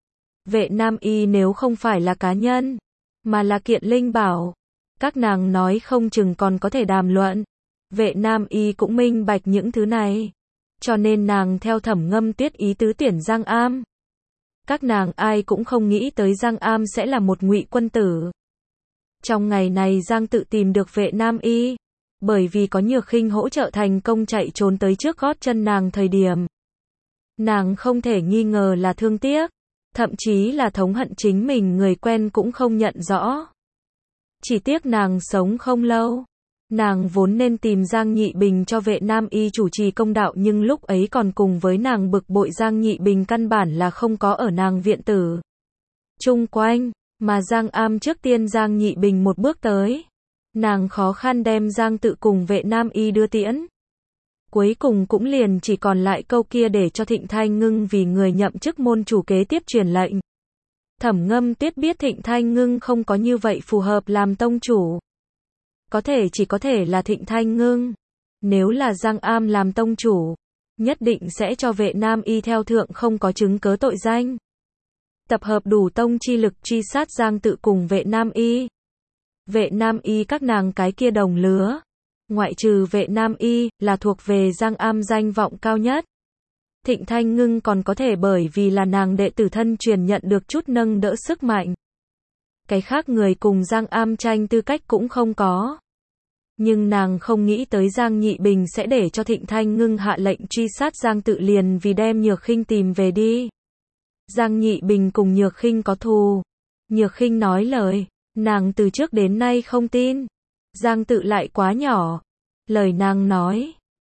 Vệ Nam Y nếu không phải là cá nhân, mà là kiện linh bảo, các nàng nói không chừng còn có thể đàm luận. Vệ Nam Y cũng minh bạch những thứ này. Cho nên nàng theo Thẩm Ngâm Tuyết ý tứ tuyển Giang Am. Các nàng ai cũng không nghĩ tới Giang Am sẽ là một ngụy quân tử. Trong ngày này Giang tự tìm được Vệ Nam Y. Bởi vì có Nhược Khinh hỗ trợ thành công chạy trốn tới trước gót chân nàng thời điểm. Nàng không thể nghi ngờ là thương tiếc. Thậm chí là thống hận chính mình người quen cũng không nhận rõ. Chỉ tiếc nàng sống không lâu. Nàng vốn nên tìm Giang Nhị Bình cho Vệ Nam Y chủ trì công đạo nhưng lúc ấy còn cùng với nàng bực bội Giang Nhị Bình căn bản là không có ở nàng viện tử. Chung quanh, mà Giang Am trước tiên Giang Nhị Bình một bước tới. Nàng khó khăn đem Giang tự cùng Vệ Nam Y đưa tiễn. Cuối cùng cũng liền chỉ còn lại câu kia để cho Thịnh Thanh Ngưng vì người nhậm chức môn chủ kế tiếp truyền lệnh. Thẩm Ngâm Tuyết biết Thịnh Thanh Ngưng không có như vậy phù hợp làm tông chủ. Có thể chỉ có thể là Thịnh Thanh Ngưng. Nếu là Giang Am làm tông chủ, nhất định sẽ cho Vệ Nam Y theo thượng không có chứng cớ tội danh. Tập hợp đủ tông chi lực truy sát Giang tự cùng Vệ Nam Y. Vệ Nam Y các nàng cái kia đồng lứa. Ngoại trừ Vệ Nam Y, là thuộc về Giang Am danh vọng cao nhất. Thịnh Thanh Ngưng còn có thể bởi vì là nàng đệ tử thân truyền nhận được chút nâng đỡ sức mạnh. Cái khác người cùng Giang Am tranh tư cách cũng không có. Nhưng nàng không nghĩ tới Giang Nhị Bình sẽ để cho Thịnh Thanh Ngưng hạ lệnh truy sát Giang tự liền vì đem Nhược Khinh tìm về đi. Giang Nhị Bình cùng Nhược Khinh có thù. Nhược Khinh nói lời, nàng từ trước đến nay không tin. Giang tự lại quá nhỏ. Lời nàng nói,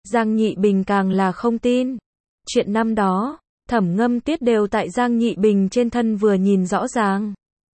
Giang Nhị Bình càng là không tin. Chuyện năm đó, Thẩm Ngâm Tuyết đều tại Giang Nhị Bình trên thân vừa nhìn rõ ràng.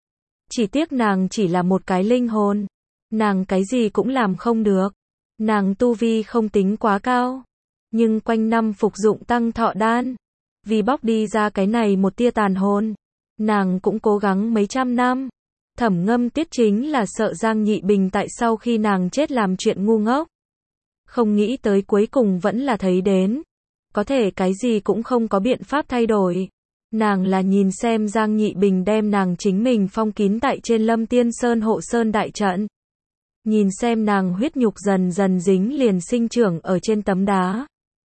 Chỉ tiếc nàng chỉ là một cái linh hồn. Nàng cái gì cũng làm không được. Nàng tu vi không tính quá cao. Nhưng quanh năm phục dụng tăng thọ đan. Vì bóc đi ra cái này một tia tàn hồn. Nàng cũng cố gắng mấy trăm năm. Thẩm Ngâm Tuyết chính là sợ Giang Nhị Bình tại sau khi nàng chết làm chuyện ngu ngốc. Không nghĩ tới cuối cùng vẫn là thấy đến. Có thể cái gì cũng không có biện pháp thay đổi. Nàng là nhìn xem Giang Nhị Bình đem nàng chính mình phong kín tại trên Lâm Tiên Sơn hộ sơn đại trận. Nhìn xem nàng huyết nhục dần dần dính liền sinh trưởng ở trên tấm đá.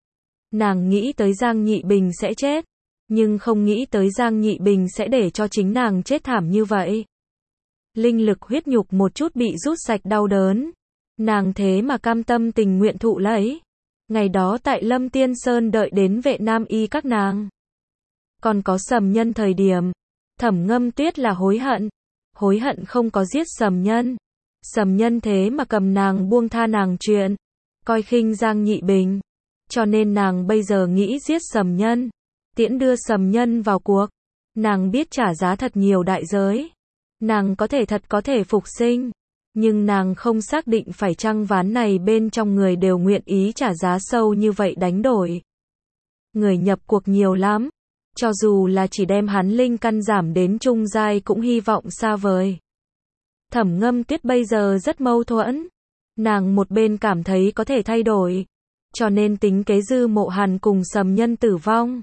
Nàng nghĩ tới Giang Nhị Bình sẽ chết. Nhưng không nghĩ tới Giang Nhị Bình sẽ để cho chính nàng chết thảm như vậy. Linh lực huyết nhục một chút bị rút sạch đau đớn. Nàng thế mà cam tâm tình nguyện thụ lấy. Ngày đó tại Lâm Tiên Sơn đợi đến Vệ Nam Y các nàng. Còn có Sầm Nhân thời điểm. Thẩm Ngâm Tuyết là hối hận. Hối hận không có giết Sầm Nhân. Sầm Nhân thế mà cầm nàng buông tha nàng chuyện. Coi khinh Giang Nhị Bình. Cho nên nàng bây giờ nghĩ giết Sầm Nhân. Tiễn đưa Sầm Nhân vào cuộc. Nàng biết trả giá thật nhiều đại giới. Nàng có thể thật có thể phục sinh. Nhưng nàng không xác định phải chăng ván này bên trong người đều nguyện ý trả giá sâu như vậy đánh đổi. Người nhập cuộc nhiều lắm. Cho dù là chỉ đem hắn linh căn giảm đến trung giai cũng hy vọng xa vời. Thẩm Ngâm Tuyết bây giờ rất mâu thuẫn. Nàng một bên cảm thấy có thể thay đổi. Cho nên tính kế Dư Mộ Hàn cùng Sầm Nhân tử vong.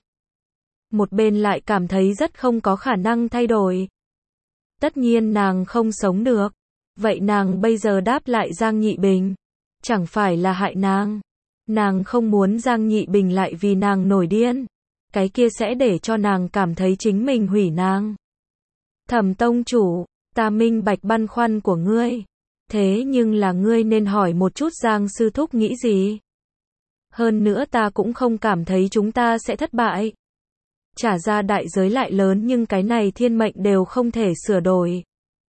Một bên lại cảm thấy rất không có khả năng thay đổi. Tất nhiên nàng không sống được. Vậy nàng bây giờ đáp lại Giang Nhị Bình. Chẳng phải là hại nàng. Nàng không muốn Giang Nhị Bình lại vì nàng nổi điên. Cái kia sẽ để cho nàng cảm thấy chính mình hủy nàng. Thẩm tông chủ, ta minh bạch băn khoăn của ngươi. Thế nhưng là ngươi nên hỏi một chút Giang sư thúc nghĩ gì. Hơn nữa ta cũng không cảm thấy chúng ta sẽ thất bại. Trả ra đại giới lại lớn nhưng cái này thiên mệnh đều không thể sửa đổi.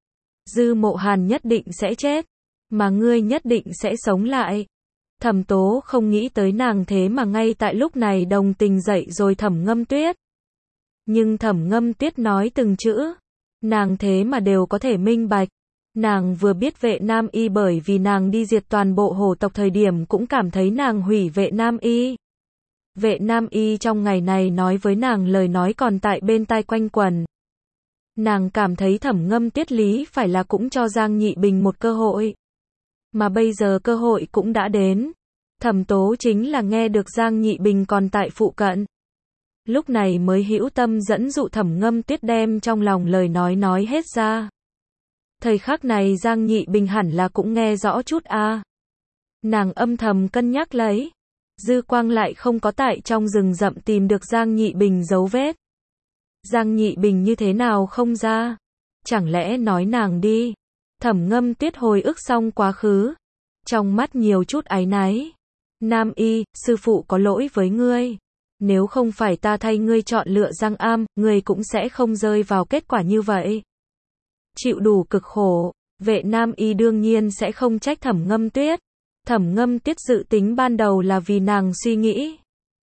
Dư Mộ Hàn nhất định sẽ chết. Mà ngươi nhất định sẽ sống lại. Thẩm Tố không nghĩ tới nàng thế mà ngay tại lúc này đồng tình dậy rồi Thẩm Ngâm Tuyết. Nhưng Thẩm Ngâm Tuyết nói từng chữ. Nàng thế mà đều có thể minh bạch. Nàng vừa biết Vệ Nam Y bởi vì nàng đi diệt toàn bộ hổ tộc thời điểm cũng cảm thấy nàng hủy Vệ Nam Y. Vệ Nam Y trong ngày này nói với nàng lời nói còn tại bên tai quanh quẩn. Nàng cảm thấy Thẩm Ngâm Tuyết lý phải là cũng cho Giang Nhị Bình một cơ hội. Mà bây giờ cơ hội cũng đã đến. Thẩm Tố chính là nghe được Giang Nhị Bình còn tại phụ cận. Lúc này mới hữu tâm dẫn dụ Thẩm Ngâm Tuyết đem trong lòng lời nói nói hết ra. Thời khắc này Giang Nhị Bình hẳn là cũng nghe rõ chút a. À. Nàng âm thầm cân nhắc lấy. Dư quang lại không có tại trong rừng rậm tìm được Giang Nhị Bình dấu vết. Giang Nhị Bình như thế nào không ra? Chẳng lẽ nói nàng đi? Thẩm Ngâm Tuyết hồi ức xong quá khứ. Trong mắt nhiều chút áy náy. Nam Y, sư phụ có lỗi với ngươi. Nếu không phải ta thay ngươi chọn lựa Giang Am, ngươi cũng sẽ không rơi vào kết quả như vậy. Chịu đủ cực khổ, Vệ Nam Y đương nhiên sẽ không trách Thẩm Ngâm Tuyết. Thẩm Ngâm Tuyết dự tính ban đầu là vì nàng suy nghĩ.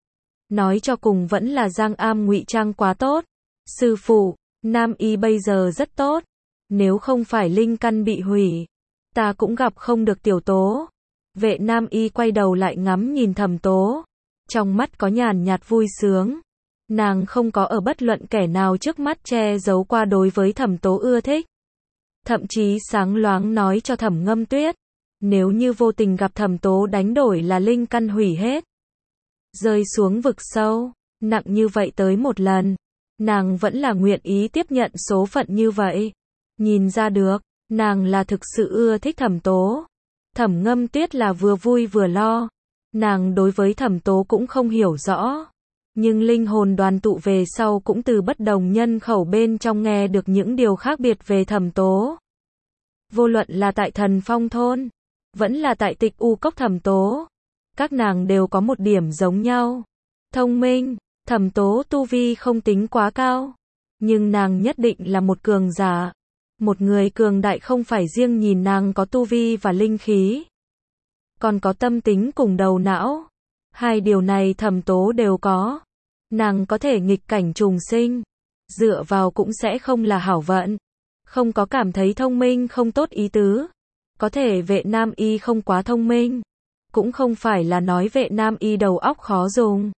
Nói cho cùng vẫn là Giang Am ngụy trang quá tốt. Sư phụ, Nam Y bây giờ rất tốt. Nếu không phải linh căn bị hủy, ta cũng gặp không được Tiểu Tố. Vệ Nam Y quay đầu lại ngắm nhìn Thẩm Tố. Trong mắt có nhàn nhạt vui sướng. Nàng không có ở bất luận kẻ nào trước mắt che giấu qua đối với Thẩm Tố ưa thích. Thậm chí sáng loáng nói cho Thẩm Ngâm Tuyết. Nếu như vô tình gặp Thẩm Tố đánh đổi là linh căn hủy hết. Rơi xuống vực sâu, nặng như vậy tới một lần. Nàng vẫn là nguyện ý tiếp nhận số phận như vậy. Nhìn ra được, nàng là thực sự ưa thích Thẩm Tố. Thẩm Ngâm Tuyết là vừa vui vừa lo. Nàng đối với Thẩm Tố cũng không hiểu rõ. Nhưng linh hồn đoàn tụ về sau cũng từ bất đồng nhân khẩu bên trong nghe được những điều khác biệt về Thẩm Tố. Vô luận là tại Thần Phong Thôn, vẫn là tại Tịch U Cốc Thẩm Tố. Các nàng đều có một điểm giống nhau. Thông minh, Thẩm Tố tu vi không tính quá cao. Nhưng nàng nhất định là một cường giả. Một người cường đại không phải riêng nhìn nàng có tu vi và linh khí. Còn có tâm tính cùng đầu não. Hai điều này Thẩm Tố đều có. Nàng có thể nghịch cảnh trùng sinh, dựa vào cũng sẽ không là hảo vận. Không có cảm thấy thông minh không tốt ý tứ. Có thể Vệ Nam Y không quá thông minh. Cũng không phải là nói Vệ Nam Y đầu óc khó dùng.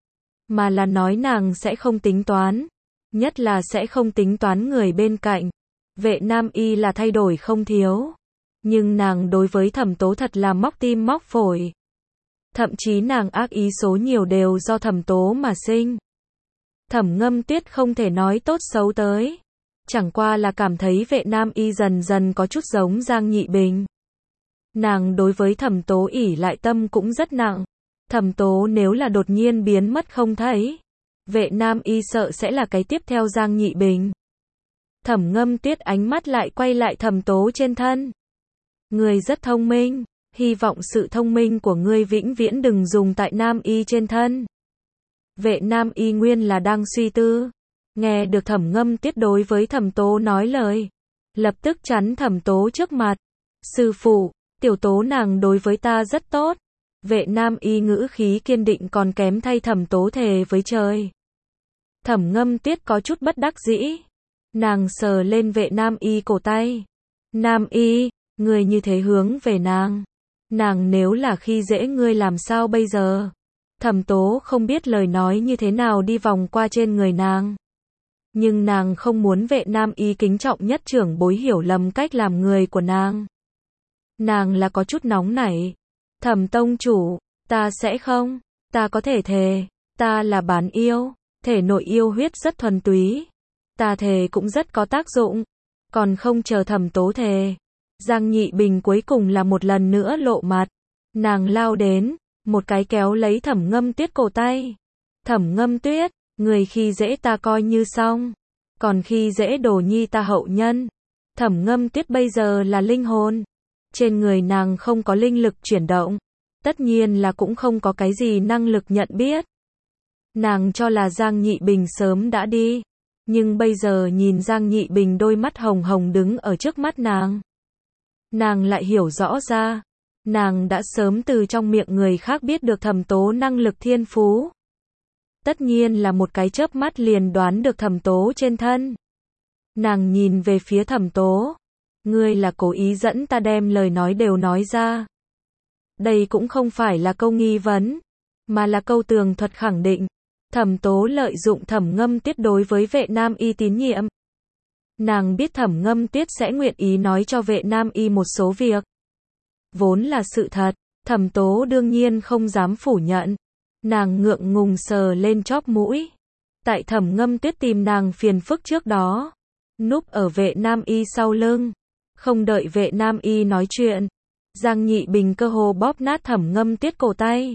Mà là nói nàng sẽ không tính toán. Nhất là sẽ không tính toán người bên cạnh. Vệ Nam Y là thay đổi không thiếu. Nhưng nàng đối với Thẩm Tố thật là móc tim móc phổi. Thậm chí nàng ác ý số nhiều đều do Thẩm Tố mà sinh. Thẩm Ngâm Tuyết không thể nói tốt xấu tới. Chẳng qua là cảm thấy Vệ Nam Y dần dần có chút giống Giang Nhị Bình. Nàng đối với Thẩm Tố ỷ lại tâm cũng rất nặng. Thẩm Tố nếu là đột nhiên biến mất không thấy, Vệ Nam Y sợ sẽ là cái tiếp theo Giang Nhị Bình. Thẩm Ngâm Tuyết ánh mắt lại quay lại Thẩm Tố trên thân. Ngươi rất thông minh, hy vọng sự thông minh của ngươi vĩnh viễn đừng dùng tại Nam Y trên thân. Vệ Nam Y nguyên là đang suy tư. Nghe được Thẩm Ngâm Tuyết đối với Thẩm Tố nói lời, lập tức chắn Thẩm Tố trước mặt. Sư phụ, tiểu Tố nàng đối với ta rất tốt. Vệ Nam Y ngữ khí kiên định còn kém thay Thẩm Tố thề với trời. Thẩm Ngâm Tuyết có chút bất đắc dĩ. Nàng sờ lên Vệ Nam Y cổ tay. Nam Y, ngươi như thế hướng về nàng. Nàng nếu là khi dễ ngươi làm sao bây giờ? Thẩm Tố không biết lời nói như thế nào đi vòng qua trên người nàng. Nhưng nàng không muốn Vệ Nam Y kính trọng nhất trưởng bối hiểu lầm cách làm người của nàng. Nàng là có chút nóng nảy. Thẩm tông chủ, ta sẽ không, ta có thể thề, ta là bán yêu, thể nội yêu huyết rất thuần túy. Ta thề cũng rất có tác dụng. Còn không chờ Thẩm Tố thề, Giang Nhị Bình cuối cùng là một lần nữa lộ mặt. Nàng lao đến, một cái kéo lấy Thẩm Ngâm Tuyết cổ tay. Thẩm Ngâm Tuyết, người khi dễ ta coi như xong, còn khi dễ Đồ Nhi ta hậu nhân. Thẩm Ngâm Tuyết bây giờ là linh hồn. Trên người nàng không có linh lực chuyển động. Tất nhiên là cũng không có cái gì năng lực nhận biết. Nàng cho là Giang Nhị Bình sớm đã đi. Nhưng bây giờ nhìn Giang Nhị Bình đôi mắt hồng hồng đứng ở trước mắt nàng. Nàng lại hiểu rõ ra. Nàng đã sớm từ trong miệng người khác biết được Thẩm Tố năng lực thiên phú. Tất nhiên là một cái chớp mắt liền đoán được Thẩm Tố trên thân. Nàng nhìn về phía Thẩm Tố. Ngươi là cố ý dẫn ta đem lời nói đều nói ra. Đây cũng không phải là câu nghi vấn, mà là câu tường thuật khẳng định. Thẩm Tố lợi dụng Thẩm Ngâm Tuyết đối với Vệ Nam Y tín nhiệm. Nàng biết Thẩm Ngâm Tuyết sẽ nguyện ý nói cho Vệ Nam Y một số việc. Vốn là sự thật, Thẩm Tố đương nhiên không dám phủ nhận. Nàng ngượng ngùng sờ lên chóp mũi. Tại Thẩm Ngâm Tuyết tìm nàng phiền phức trước đó, núp ở Vệ Nam Y sau lưng. Không đợi Vệ Nam Y nói chuyện, Giang Nhị Bình cơ hồ bóp nát Thẩm Ngâm Tuyết cổ tay.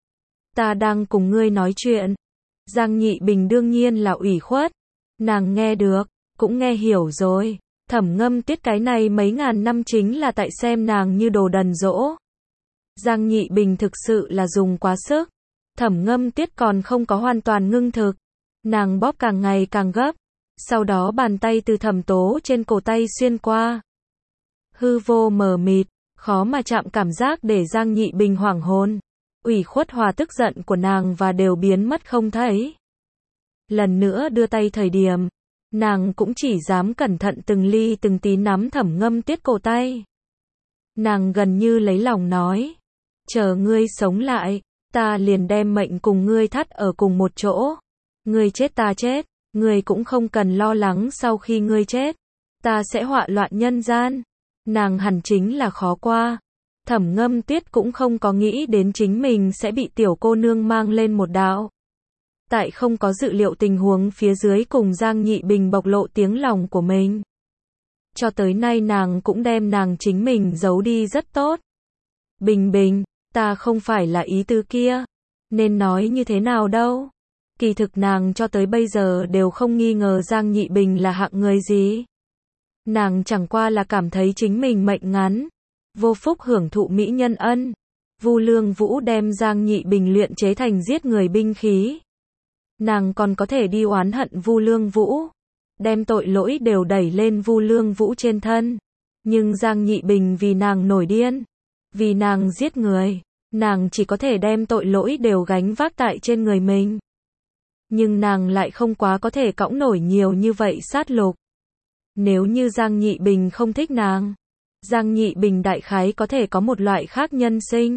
Ta đang cùng ngươi nói chuyện. Giang Nhị Bình đương nhiên là ủy khuất. Nàng nghe được, cũng nghe hiểu rồi. Thẩm Ngâm Tuyết cái này mấy ngàn năm chính là tại xem nàng như đồ đần dỗ. Giang Nhị Bình thực sự là dùng quá sức. Thẩm Ngâm Tuyết còn không có hoàn toàn ngưng thực. Nàng bóp càng ngày càng gấp. Sau đó bàn tay từ Thẩm Tố trên cổ tay xuyên qua. Hư vô mờ mịt, khó mà chạm cảm giác để Giang Nhị Bình hoảng hồn. Ủy khuất hòa tức giận của nàng và đều biến mất không thấy. Lần nữa đưa tay thời điểm, nàng cũng chỉ dám cẩn thận từng ly từng tí nắm Thẩm Ngâm Tuyết cổ tay. Nàng gần như lấy lòng nói, chờ ngươi sống lại, ta liền đem mệnh cùng ngươi thắt ở cùng một chỗ. Ngươi chết ta chết, ngươi cũng không cần lo lắng sau khi ngươi chết, ta sẽ họa loạn nhân gian. Nàng hẳn chính là khó qua. Thẩm Ngâm Tuyết cũng không có nghĩ đến chính mình sẽ bị tiểu cô nương mang lên một đạo. Tại không có dự liệu tình huống phía dưới cùng Giang Nhị Bình bộc lộ tiếng lòng của mình. Cho tới nay nàng cũng đem nàng chính mình giấu đi rất tốt. Bình Bình, ta không phải là ý tứ kia. Nên nói như thế nào đâu. Kỳ thực nàng cho tới bây giờ đều không nghi ngờ Giang Nhị Bình là hạng người gì. Nàng chẳng qua là cảm thấy chính mình mệnh ngắn. Vô phúc hưởng thụ mỹ nhân ân. Vu Lương Vũ đem Giang Nhị Bình luyện chế thành giết người binh khí. Nàng còn có thể đi oán hận Vu Lương Vũ. Đem tội lỗi đều đẩy lên Vu Lương Vũ trên thân. Nhưng Giang Nhị Bình vì nàng nổi điên. Vì nàng giết người. nàng chỉ có thể đem tội lỗi đều gánh vác tại trên người mình. Nhưng nàng lại không quá có thể cõng nổi nhiều như vậy sát lục. Nếu như Giang Nhị Bình không thích nàng, Giang Nhị Bình đại khái có thể có một loại khác nhân sinh.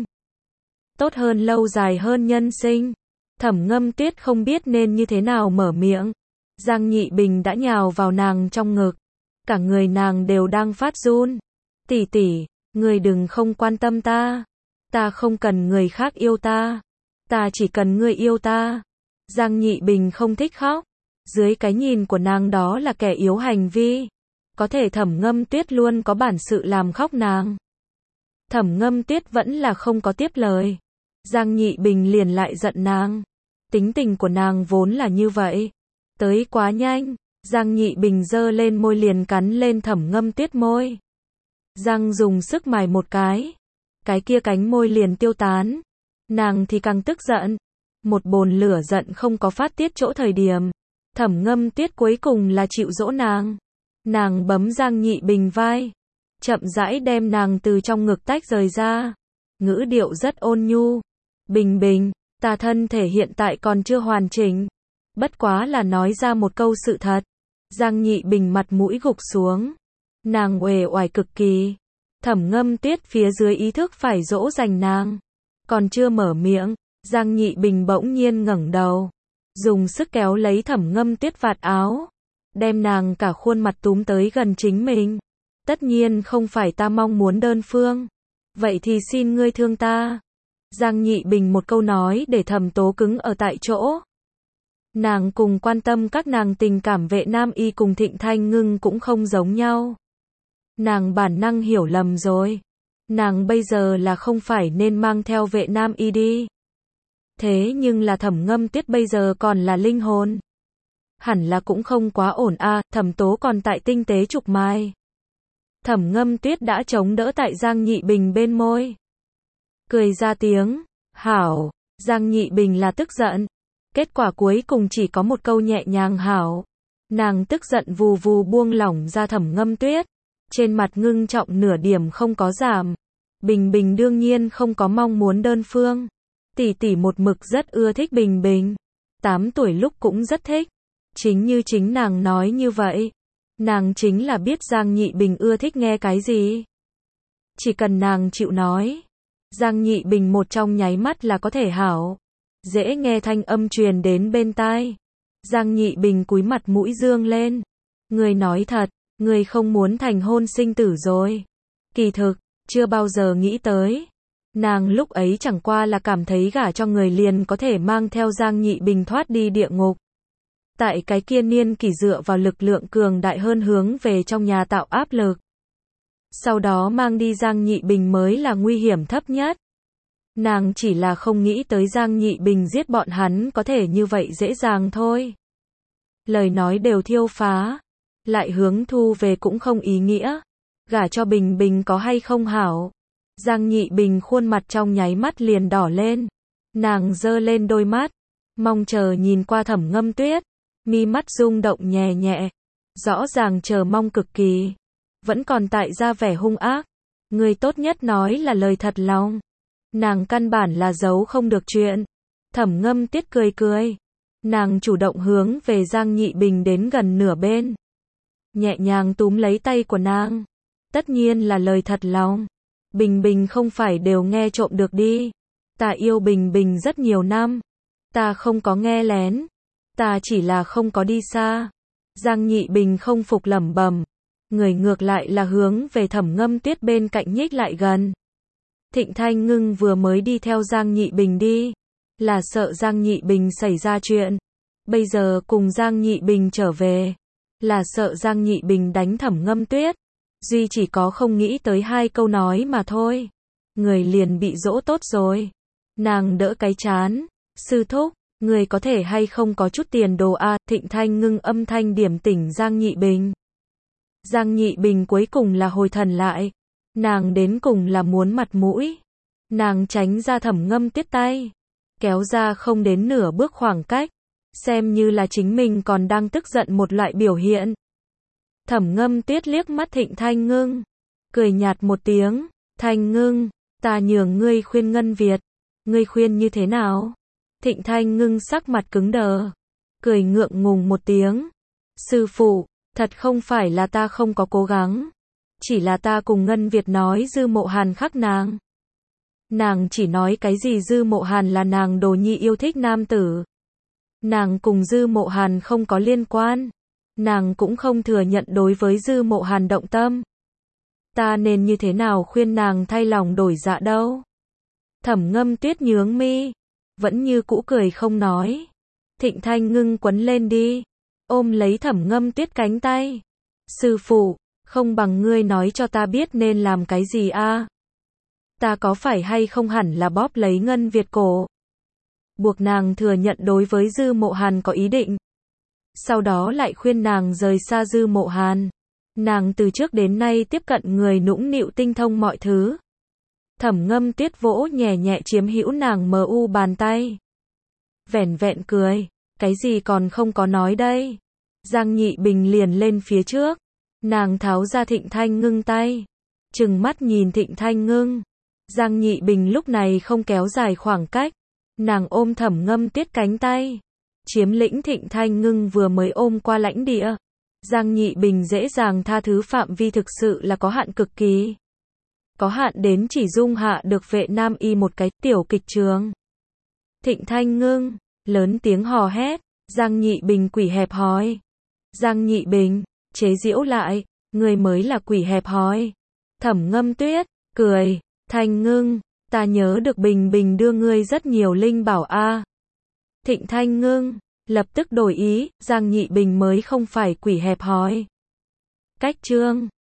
Tốt hơn, lâu dài hơn nhân sinh. Thẩm Ngâm Tuyết không biết nên như thế nào mở miệng. Giang Nhị Bình đã nhào vào nàng trong ngực. Cả người nàng đều đang phát run. Tỷ tỷ, người đừng không quan tâm ta. Ta không cần người khác yêu ta. Ta chỉ cần ngươi yêu ta. Giang Nhị Bình không thích khóc. Dưới cái nhìn của nàng đó là kẻ yếu hành vi. Có thể Thẩm Ngâm Tuyết luôn có bản sự làm khóc nàng. Thẩm Ngâm Tuyết vẫn là không có tiếp lời. Giang Nhị Bình liền lại giận nàng. Tính tình của nàng vốn là như vậy. Tới quá nhanh. Giang Nhị Bình giơ lên môi liền cắn lên Thẩm Ngâm Tuyết môi. Giang dùng sức mài một cái. Cái kia cánh môi liền tiêu tán. Nàng thì càng tức giận. Một bồn lửa giận không có phát tiết chỗ thời điểm. Thẩm Ngâm Tuyết cuối cùng là chịu dỗ nàng. Nàng bấm Giang Nhị Bình vai. Chậm rãi đem nàng từ trong ngực tách rời ra. Ngữ điệu rất ôn nhu. Bình Bình, ta thân thể hiện tại còn chưa hoàn chỉnh. Bất quá là nói ra một câu sự thật. Giang Nhị Bình mặt mũi gục xuống. Nàng uể oải cực kỳ. Thẩm Ngâm Tuyết phía dưới ý thức phải dỗ dành nàng. Còn chưa mở miệng, Giang Nhị Bình bỗng nhiên ngẩng đầu. Dùng sức kéo lấy Thẩm Ngâm Tuyết vạt áo. Đem nàng cả khuôn mặt túm tới gần chính mình. Tất nhiên không phải ta mong muốn đơn phương. Vậy thì xin ngươi thương ta. Giang Nhị Bình một câu nói để Thẩm Tố cứng ở tại chỗ. Nàng cùng quan tâm các nàng tình cảm Vệ Nam Y cùng Thịnh Thanh Ngưng cũng không giống nhau. Nàng bản năng hiểu lầm rồi. Nàng bây giờ là không phải nên mang theo Vệ Nam Y đi. Thế nhưng là Thẩm Ngâm Tuyết bây giờ còn là linh hồn. Hẳn là cũng không quá ổn a. À, Thẩm Tố còn tại tinh tế trục mai. Thẩm Ngâm Tuyết đã chống đỡ tại Giang Nhị Bình bên môi. Cười ra tiếng. Hảo. Giang Nhị Bình là tức giận. Kết quả cuối cùng chỉ có một câu nhẹ nhàng hảo. Nàng tức giận vù vù buông lỏng ra Thẩm Ngâm Tuyết. Trên mặt ngưng trọng nửa điểm không có giảm. Bình Bình đương nhiên không có mong muốn đơn phương. Tỷ tỷ một mực rất ưa thích Bình Bình. tám tuổi lúc cũng rất thích. Chính như chính nàng nói như vậy. Nàng chính là biết Giang Nhị Bình ưa thích nghe cái gì. Chỉ cần nàng chịu nói. Giang Nhị Bình một trong nháy mắt là có thể hảo. Dễ nghe thanh âm truyền đến bên tai. Giang Nhị Bình cúi mặt mũi dương lên. Người nói thật, người không muốn thành hôn sinh tử rồi. Kỳ thực, chưa bao giờ nghĩ tới. Nàng lúc ấy chẳng qua là cảm thấy gả cho người liền có thể mang theo Giang Nhị Bình thoát đi địa ngục. Tại cái kia niên kỷ dựa vào lực lượng cường đại hơn hướng về trong nhà tạo áp lực. Sau đó mang đi Giang Nhị Bình mới là nguy hiểm thấp nhất. Nàng chỉ là không nghĩ tới Giang Nhị Bình giết bọn hắn có thể như vậy dễ dàng thôi. Lời nói đều thiêu phá. Lại hướng thu về cũng không ý nghĩa. Gả cho Bình Bình có hay không hảo. Giang Nhị Bình khuôn mặt trong nháy mắt liền đỏ lên. Nàng giơ lên đôi mắt. Mong chờ nhìn qua Thẩm Ngâm Tuyết. Mi mắt rung động nhẹ nhẹ. Rõ ràng chờ mong cực kỳ. Vẫn còn tại ra vẻ hung ác. Người tốt nhất nói là lời thật lòng. Nàng căn bản là giấu không được chuyện. Thẩm Ngâm Tuyết cười cười. Nàng chủ động hướng về Giang Nhị Bình đến gần nửa bên. Nhẹ nhàng túm lấy tay của nàng. Tất nhiên là lời thật lòng. Bình Bình không phải đều nghe trộm được đi. Ta yêu Bình Bình rất nhiều năm. Ta không có nghe lén. Ta chỉ là không có đi xa. Giang Nhị Bình không phục lẩm bẩm. Người ngược lại là hướng về Thẩm Ngâm Tuyết bên cạnh nhích lại gần. Thịnh Thanh Ngưng vừa mới đi theo Giang Nhị Bình đi. Là sợ Giang Nhị Bình xảy ra chuyện. Bây giờ cùng Giang Nhị Bình trở về. Là sợ Giang Nhị Bình đánh Thẩm Ngâm Tuyết. Duy chỉ có không nghĩ tới hai câu nói mà thôi. Người liền bị dỗ tốt rồi. Nàng đỡ cái chán. Sư thúc, người có thể hay không có chút tiền đồ a? À, Thịnh Thanh Ngưng âm thanh điểm tỉnh Giang Nhị Bình. Giang Nhị Bình cuối cùng là hồi thần lại. Nàng đến cùng là muốn mặt mũi. Nàng tránh ra Thẩm Ngâm Tuyết tay. Kéo ra không đến nửa bước khoảng cách. Xem như là chính mình còn đang tức giận một loại biểu hiện. Thẩm Ngâm Tuyết liếc mắt Thịnh Thanh Ngưng. Cười nhạt một tiếng. Thanh Ngưng, ta nhường ngươi khuyên Ngân Việt. Ngươi khuyên như thế nào? Thịnh Thanh Ngưng sắc mặt cứng đờ, cười ngượng ngùng một tiếng. Sư phụ, thật không phải là ta không có cố gắng. Chỉ là ta cùng Ngân Việt nói Dư Mộ Hàn khác nàng. Nàng chỉ nói cái gì Dư Mộ Hàn là nàng đồ nhi yêu thích nam tử. Nàng cùng Dư Mộ Hàn không có liên quan. Nàng cũng không thừa nhận đối với Dư Mộ Hàn động tâm. Ta nên như thế nào khuyên nàng thay lòng đổi dạ đâu? Thẩm Ngâm Tuyết nhướng mi, vẫn như cũ cười không nói. Thịnh Thanh Ngưng quấn lên đi, ôm lấy Thẩm Ngâm Tuyết cánh tay. Sư phụ, không bằng ngươi nói cho ta biết nên làm cái gì a? Ta có phải hay không hẳn là bóp lấy Ngân Việt cổ, buộc nàng thừa nhận đối với Dư Mộ Hàn có ý định. Sau đó lại khuyên nàng rời xa Dư Mộ Hàn. Nàng từ trước đến nay tiếp cận người nũng nịu tinh thông mọi thứ. Thẩm Ngâm Tuyết vỗ nhẹ nhẹ chiếm hữu nàng mờ u bàn tay. Vẻn vẹn cười, cái gì còn không có nói đây. Giang Nhị Bình liền lên phía trước. Nàng tháo ra Thịnh Thanh Ngưng tay, trừng mắt nhìn Thịnh Thanh Ngưng. Giang Nhị Bình lúc này không kéo dài khoảng cách. Nàng ôm Thẩm Ngâm Tuyết cánh tay, chiếm lĩnh Thịnh Thanh Ngưng vừa mới ôm qua lãnh địa. Giang Nhị Bình dễ dàng tha thứ phạm vi thực sự là có hạn cực kỳ. Có hạn đến chỉ dung hạ được Vệ Nam Y một cái tiểu kịch trường. Thịnh Thanh Ngưng lớn tiếng hò hét. Giang Nhị Bình quỷ hẹp hòi. Giang Nhị Bình chế giễu lại, người mới là quỷ hẹp hòi. Thẩm Ngâm Tuyết cười. Thanh Ngưng, ta nhớ được Bình Bình đưa ngươi rất nhiều linh bảo a. Thịnh Thanh Ngưng lập tức đổi ý. Giang Nhị Bình mới không phải quỷ hẹp hòi. Cách chương